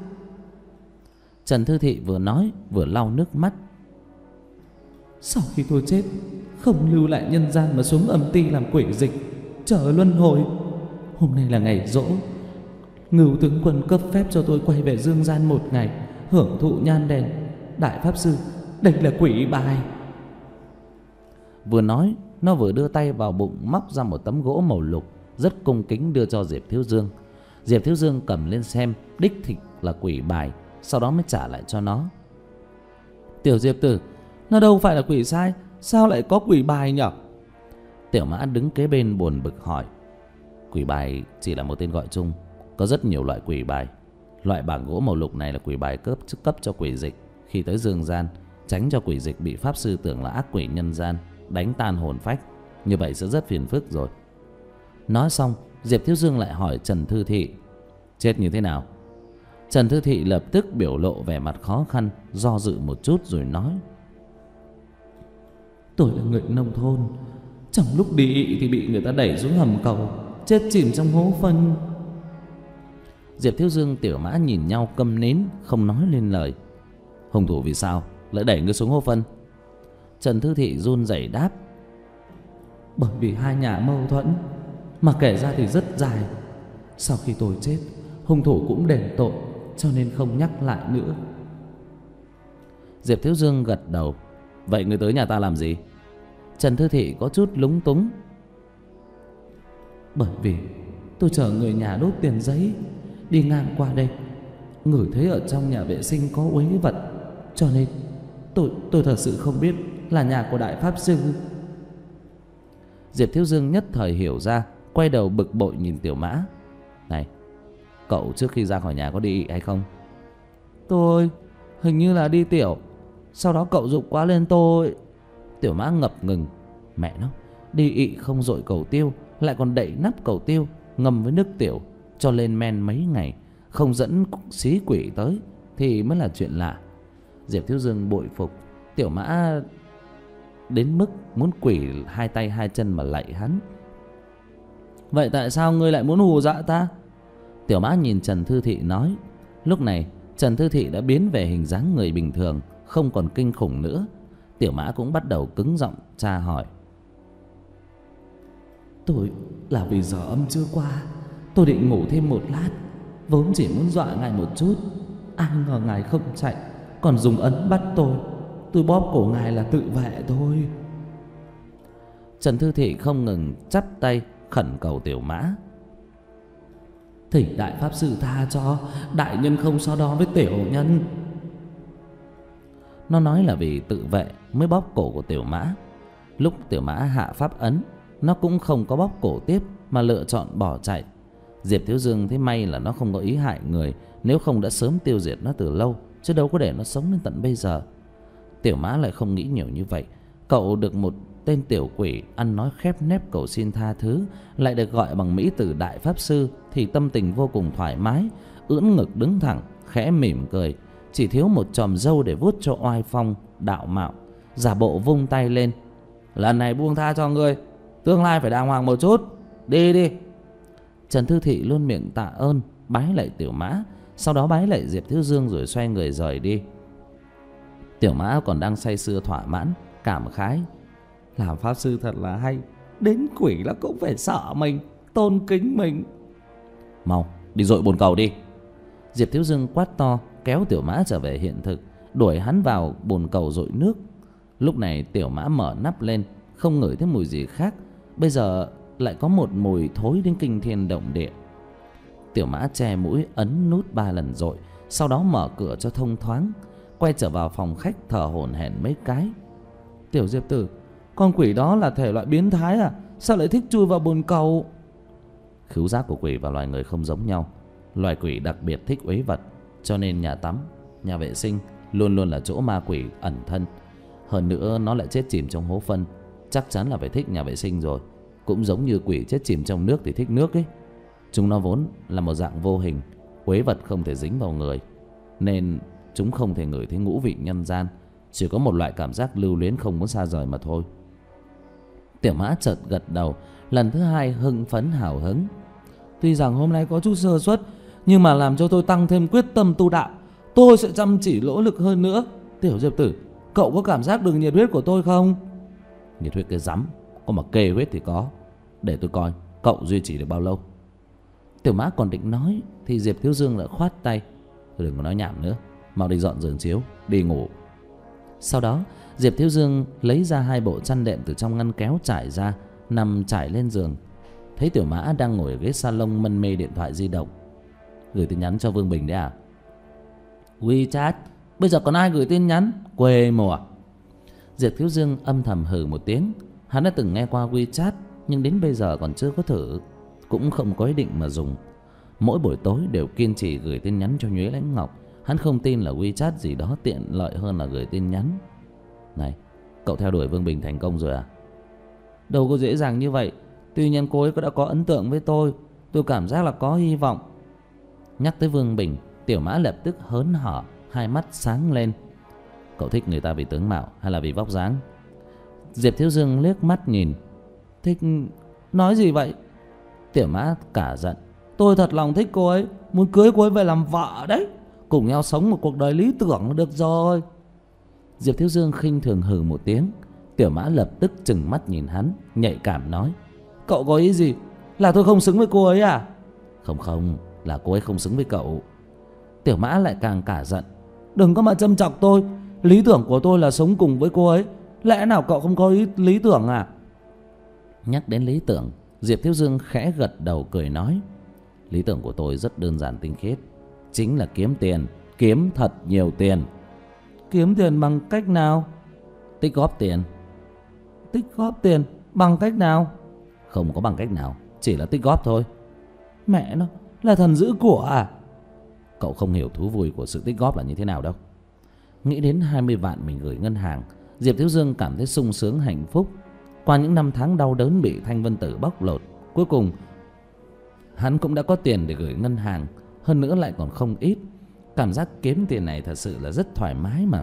Trần Thư Thị vừa nói vừa lau nước mắt. Sau khi tôi chết, không lưu lại nhân gian mà xuống âm ti làm quỷ dịch, chờ luân hồi. Hôm nay là ngày giỗ, Ngưu tướng quân cấp phép cho tôi quay về dương gian một ngày, hưởng thụ nhan đèn. Đại pháp sư, đây là quỷ bài. Vừa nói, nó vừa đưa tay vào bụng móc ra một tấm gỗ màu lục, rất cung kính đưa cho Diệp Thiếu Dương. Diệp Thiếu Dương cầm lên xem, đích thực là quỷ bài, sau đó mới trả lại cho nó. Tiểu Diệp tử, nó đâu phải là quỷ sai, sao lại có quỷ bài nhỉ? Tiểu Mã đứng kế bên buồn bực hỏi. Quỷ bài chỉ là một tên gọi chung, có rất nhiều loại quỷ bài. Loại bảng gỗ màu lục này là quỷ bài cấp cấp cho quỷ dịch khi tới dương gian, tránh cho quỷ dịch bị pháp sư tưởng là ác quỷ nhân gian, đánh tan hồn phách. Như vậy sẽ rất phiền phức rồi. Nói xong, Diệp Thiếu Dương lại hỏi Trần Thư Thị: chết như thế nào? Trần Thư Thị lập tức biểu lộ vẻ mặt khó khăn, do dự một chút rồi nói: tôi là người nông thôn, trong lúc đi ị thì bị người ta đẩy xuống hầm cầu, chết chìm trong hố phân. Diệp Thiếu Dương, Tiểu Mã nhìn nhau câm nín, không nói lên lời. Hung thủ vì sao lại đẩy ngươi xuống hố phân? Trần Thư Thị run rẩy đáp: bởi vì hai nhà mâu thuẫn, mà kể ra thì rất dài. Sau khi tôi chết, hung thủ cũng đền tội, cho nên không nhắc lại nữa. Diệp Thiếu Dương gật đầu: vậy ngươi tới nhà ta làm gì? Trần Thư Thị có chút lúng túng: bởi vì tôi chờ người nhà đốt tiền giấy, đi ngang qua đây ngửi thấy ở trong nhà vệ sinh có uế vật, cho nên tôi tôi thật sự không biết là nhà của đại pháp sư. Diệp Thiếu Dương nhất thời hiểu ra, quay đầu bực bội nhìn Tiểu Mã: này, cậu trước khi ra khỏi nhà có đi hay không? Tôi hình như là đi tiểu, sau đó cậu giục quá lên tôi. Tiểu Mã ngập ngừng: mẹ nó, đi ị không dội cầu tiêu, lại còn đậy nắp cầu tiêu ngâm với nước tiểu cho lên men mấy ngày, không dẫn xí quỷ tới thì mới là chuyện lạ. Diệp Thiếu Dương bội phục. Tiểu Mã đến mức muốn quỳ hai tay hai chân mà lạy hắn. vậy tại sao ngươi lại muốn hù dọa ta? Tiểu Mã nhìn Trần Thư Thị nói. Lúc này Trần Thư Thị đã biến về hình dáng người bình thường, không còn kinh khủng nữa. Tiểu Mã cũng bắt đầu cứng giọng tra hỏi: tôi là vì giờ âm chưa qua, tôi định ngủ thêm một lát, vốn chỉ muốn dọa ngài một chút, ai ngờ ngài không chạy, còn dùng ấn bắt tôi. Tôi bóp cổ ngài là tự vệ thôi. Trần Thư Thị không ngừng chắp tay khẩn cầu Tiểu Mã: thỉnh đại pháp sư tha cho, đại nhân không so đo với tiểu nhân. Nó nói là vì tự vệ mới bóp cổ của Tiểu Mã. Lúc Tiểu Mã hạ pháp ấn, nó cũng không có bóp cổ tiếp mà lựa chọn bỏ chạy. Diệp Thiếu Dương thấy may là nó không có ý hại người, nếu không đã sớm tiêu diệt nó từ lâu, chứ đâu có để nó sống đến tận bây giờ. Tiểu Mã lại không nghĩ nhiều như vậy. Cậu được một tên tiểu quỷ ăn nói khép nép cầu xin tha thứ, lại được gọi bằng mỹ tử đại pháp sư, thì tâm tình vô cùng thoải mái, ưỡn ngực đứng thẳng, khẽ mỉm cười, chỉ thiếu một chòm râu để vuốt cho oai phong đạo mạo, giả bộ vung tay lên: lần này buông tha cho ngươi, tương lai phải đàng hoàng một chút, đi đi. Trần Thư Thị luôn miệng tạ ơn, bái lạy Tiểu Mã, sau đó bái lạy Diệp Thiếu Dương rồi xoay người rời đi. Tiểu Mã còn đang say sưa thỏa mãn, cảm khái: làm pháp sư thật là hay, đến quỷ là cũng phải sợ mình, tôn kính mình. Mau đi dội bồn cầu đi. Diệp Thiếu Dương quát to, kéo Tiểu Mã trở về hiện thực, đuổi hắn vào bồn cầu dội nước. Lúc này Tiểu Mã mở nắp lên, không ngửi thấy mùi gì khác, bây giờ lại có một mùi thối đến kinh thiên động địa. Tiểu Mã che mũi ấn nút ba lần dội, sau đó mở cửa cho thông thoáng, quay trở vào phòng khách thở hổn hển mấy cái. Tiểu Diệp Tử, con quỷ đó là thể loại biến thái à? Sao lại thích chui vào bồn cầu? Khứu giác của quỷ và loài người không giống nhau. Loài quỷ đặc biệt thích uế vật, cho nên nhà tắm, nhà vệ sinh luôn luôn là chỗ ma quỷ ẩn thân. Hơn nữa nó lại chết chìm trong hố phân, chắc chắn là phải thích nhà vệ sinh rồi. Cũng giống như quỷ chết chìm trong nước thì thích nước ấy. Chúng nó vốn là một dạng vô hình, uế vật không thể dính vào người, nên chúng không thể ngửi thấy ngũ vị nhân gian, chỉ có một loại cảm giác lưu luyến không muốn xa rời mà thôi. Tiểu Mã chợt gật đầu, lần thứ hai hưng phấn hào hứng. Tuy rằng hôm nay có chút sơ suất, nhưng mà làm cho tôi tăng thêm quyết tâm tu đạo. Tôi sẽ chăm chỉ nỗ lực hơn nữa. Tiểu Diệp Tử, cậu có cảm giác được nhiệt huyết của tôi không? Nhiệt huyết cái rắm, có mà kê huyết thì có. Để tôi coi cậu duy trì được bao lâu. Tiểu Mã còn định nói thì Diệp Thiếu Dương đã khoát tay: thôi đừng có nói nhảm nữa, mau đi dọn giường chiếu, đi ngủ. Sau đó Diệp Thiếu Dương lấy ra hai bộ chăn đệm từ trong ngăn kéo trải ra, nằm trải lên giường. Thấy Tiểu Mã đang ngồi ở ghế salon mân mê điện thoại di động. Gửi tin nhắn cho Vương Bình đấy à? WeChat, bây giờ còn ai gửi tin nhắn? Quê mùa. Diệp Thiếu Dương âm thầm hừ một tiếng. Hắn đã từng nghe qua WeChat, nhưng đến bây giờ còn chưa có thử, cũng không có ý định mà dùng. Mỗi buổi tối đều kiên trì gửi tin nhắn cho Nhuế Lãnh Ngọc. Hắn không tin là WeChat gì đó tiện lợi hơn là gửi tin nhắn. Này, cậu theo đuổi Vương Bình thành công rồi à? Đâu có dễ dàng như vậy. Tuy nhiên cô ấy đã có ấn tượng với tôi, tôi cảm giác là có hy vọng. Nhắc tới Vương Bình, Tiểu Mã lập tức hớn hở, hai mắt sáng lên. Cậu thích người ta vì tướng mạo hay là vì vóc dáng? Diệp Thiếu Dương liếc mắt nhìn. Thích? Nói gì vậy? Tiểu Mã cả giận. Tôi thật lòng thích cô ấy, muốn cưới cô ấy về làm vợ đấy. Cùng nhau sống một cuộc đời lý tưởng là được rồi. Diệp Thiếu Dương khinh thường hừ một tiếng. Tiểu Mã lập tức trừng mắt nhìn hắn, nhạy cảm nói: cậu có ý gì? Là tôi không xứng với cô ấy à? Không không, là cô ấy không xứng với cậu. Tiểu Mã lại càng cả giận. Đừng có mà châm chọc tôi. Lý tưởng của tôi là sống cùng với cô ấy. Lẽ nào cậu không có ý, lý tưởng à? Nhắc đến lý tưởng, Diệp Thiếu Dương khẽ gật đầu cười nói: lý tưởng của tôi rất đơn giản tinh khiết, chính là kiếm tiền, kiếm thật nhiều tiền. Kiếm tiền bằng cách nào? Tích góp tiền. Tích góp tiền bằng cách nào? Không có bằng cách nào, chỉ là tích góp thôi. Mẹ nó, là thần giữ của à? Cậu không hiểu thú vui của sự tích góp là như thế nào đâu. Nghĩ đến hai mươi vạn mình gửi ngân hàng, Diệp Thiếu Dương cảm thấy sung sướng hạnh phúc. Qua những năm tháng đau đớn bị Thanh Vân Tử bóc lột, cuối cùng hắn cũng đã có tiền để gửi ngân hàng, hơn nữa lại còn không ít. Cảm giác kiếm tiền này thật sự là rất thoải mái mà.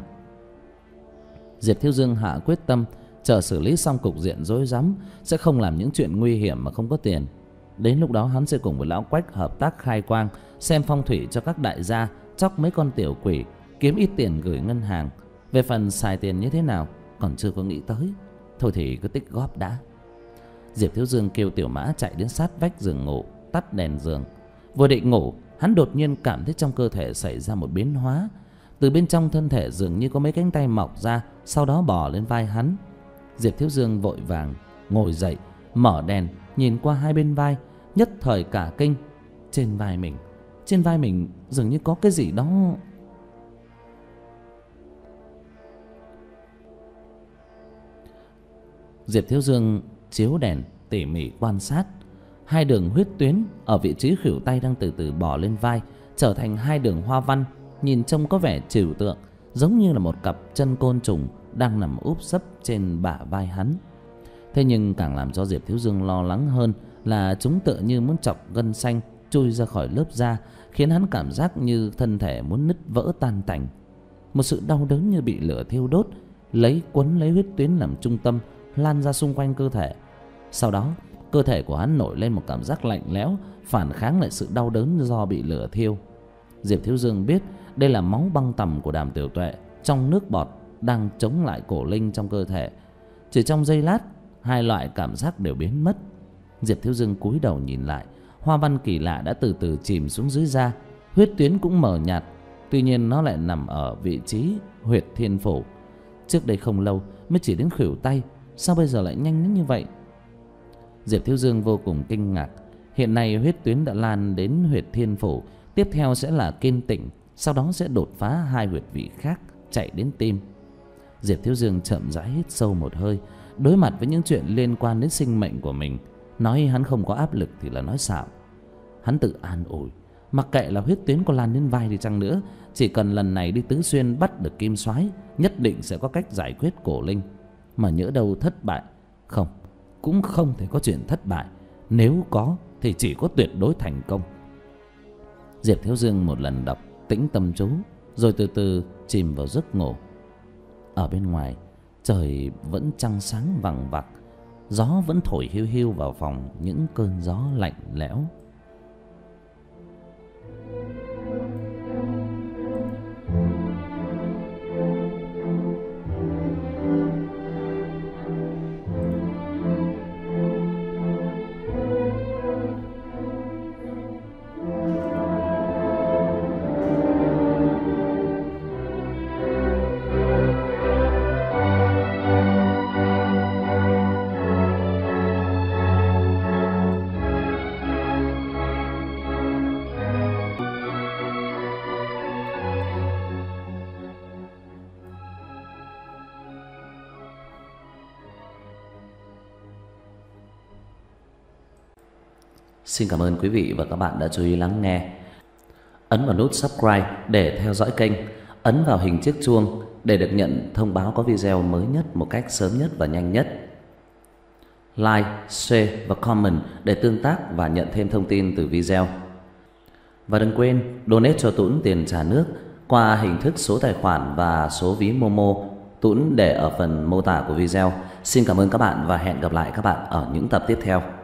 Diệp Thiếu Dương hạ quyết tâm, chờ xử lý xong cục diện rối rắm, sẽ không làm những chuyện nguy hiểm mà không có tiền. Đến lúc đó hắn sẽ cùng với lão Quách hợp tác khai quang, xem phong thủy cho các đại gia, chóc mấy con tiểu quỷ, kiếm ít tiền gửi ngân hàng. Về phần xài tiền như thế nào còn chưa có nghĩ tới, thôi thì cứ tích góp đã. Diệp Thiếu Dương kêu Tiểu Mã chạy đến sát vách giường ngủ, tắt đèn giường. Vừa định ngủ, hắn đột nhiên cảm thấy trong cơ thể xảy ra một biến hóa. Từ bên trong thân thể dường như có mấy cánh tay mọc ra, sau đó bò lên vai hắn. Diệp Thiếu Dương vội vàng ngồi dậy, mở đèn, nhìn qua hai bên vai, nhất thời cả kinh. Trên vai mình, trên vai mình dường như có cái gì đó. Diệp Thiếu Dương chiếu đèn tỉ mỉ quan sát. Hai đường huyết tuyến ở vị trí khuỷu tay đang từ từ bò lên vai, trở thành hai đường hoa văn, nhìn trông có vẻ trừu tượng, giống như là một cặp chân côn trùng đang nằm úp sấp trên bả vai hắn. Thế nhưng càng làm cho Diệp Thiếu Dương lo lắng hơn là chúng tựa như muốn chọc gân xanh chui ra khỏi lớp da, khiến hắn cảm giác như thân thể muốn nứt vỡ tan tành. Một sự đau đớn như bị lửa thiêu đốt, lấy quấn lấy huyết tuyến làm trung tâm, lan ra xung quanh cơ thể. Sau đó cơ thể của hắn nổi lên một cảm giác lạnh lẽo, phản kháng lại sự đau đớn do bị lửa thiêu. Diệp Thiếu Dương biết đây là máu băng tằm của Đàm Tiểu Tuệ trong nước bọt đang chống lại cổ linh trong cơ thể. Chỉ trong giây lát, hai loại cảm giác đều biến mất. Diệp Thiếu Dương cúi đầu nhìn lại, hoa văn kỳ lạ đã từ từ chìm xuống dưới da, huyết tuyến cũng mờ nhạt. Tuy nhiên nó lại nằm ở vị trí huyệt thiên phủ. Trước đây không lâu mới chỉ đến khuỷu tay, sao bây giờ lại nhanh đến như vậy? Diệp Thiếu Dương vô cùng kinh ngạc. Hiện nay huyết tuyến đã lan đến huyệt thiên phủ, tiếp theo sẽ là kim tịnh, sau đó sẽ đột phá hai huyệt vị khác, chạy đến tim. Diệp Thiếu Dương chậm rãi hít sâu một hơi. Đối mặt với những chuyện liên quan đến sinh mệnh của mình, nói hắn không có áp lực thì là nói xạo. Hắn tự an ủi, mặc kệ là huyết tuyến có lan đến vai đi chăng nữa, chỉ cần lần này đi tứ xuyên bắt được kim soái, nhất định sẽ có cách giải quyết cổ linh. Mà nhỡ đâu thất bại, không, cũng không thể có chuyện thất bại. Nếu có thì chỉ có tuyệt đối thành công. Diệp Thiếu Dương một lần đọc tĩnh tâm chú, rồi từ từ chìm vào giấc ngủ. Ở bên ngoài, trời vẫn trăng sáng vằng vặc, gió vẫn thổi hiu hiu vào phòng những cơn gió lạnh lẽo. Xin cảm ơn quý vị và các bạn đã chú ý lắng nghe. Ấn vào nút subscribe để theo dõi kênh. Ấn vào hình chiếc chuông để được nhận thông báo có video mới nhất một cách sớm nhất và nhanh nhất. Like, share và comment để tương tác và nhận thêm thông tin từ video. Và đừng quên donate cho Tuấn tiền trà nước qua hình thức số tài khoản và số ví Momo. Tuấn để ở phần mô tả của video. Xin cảm ơn các bạn và hẹn gặp lại các bạn ở những tập tiếp theo.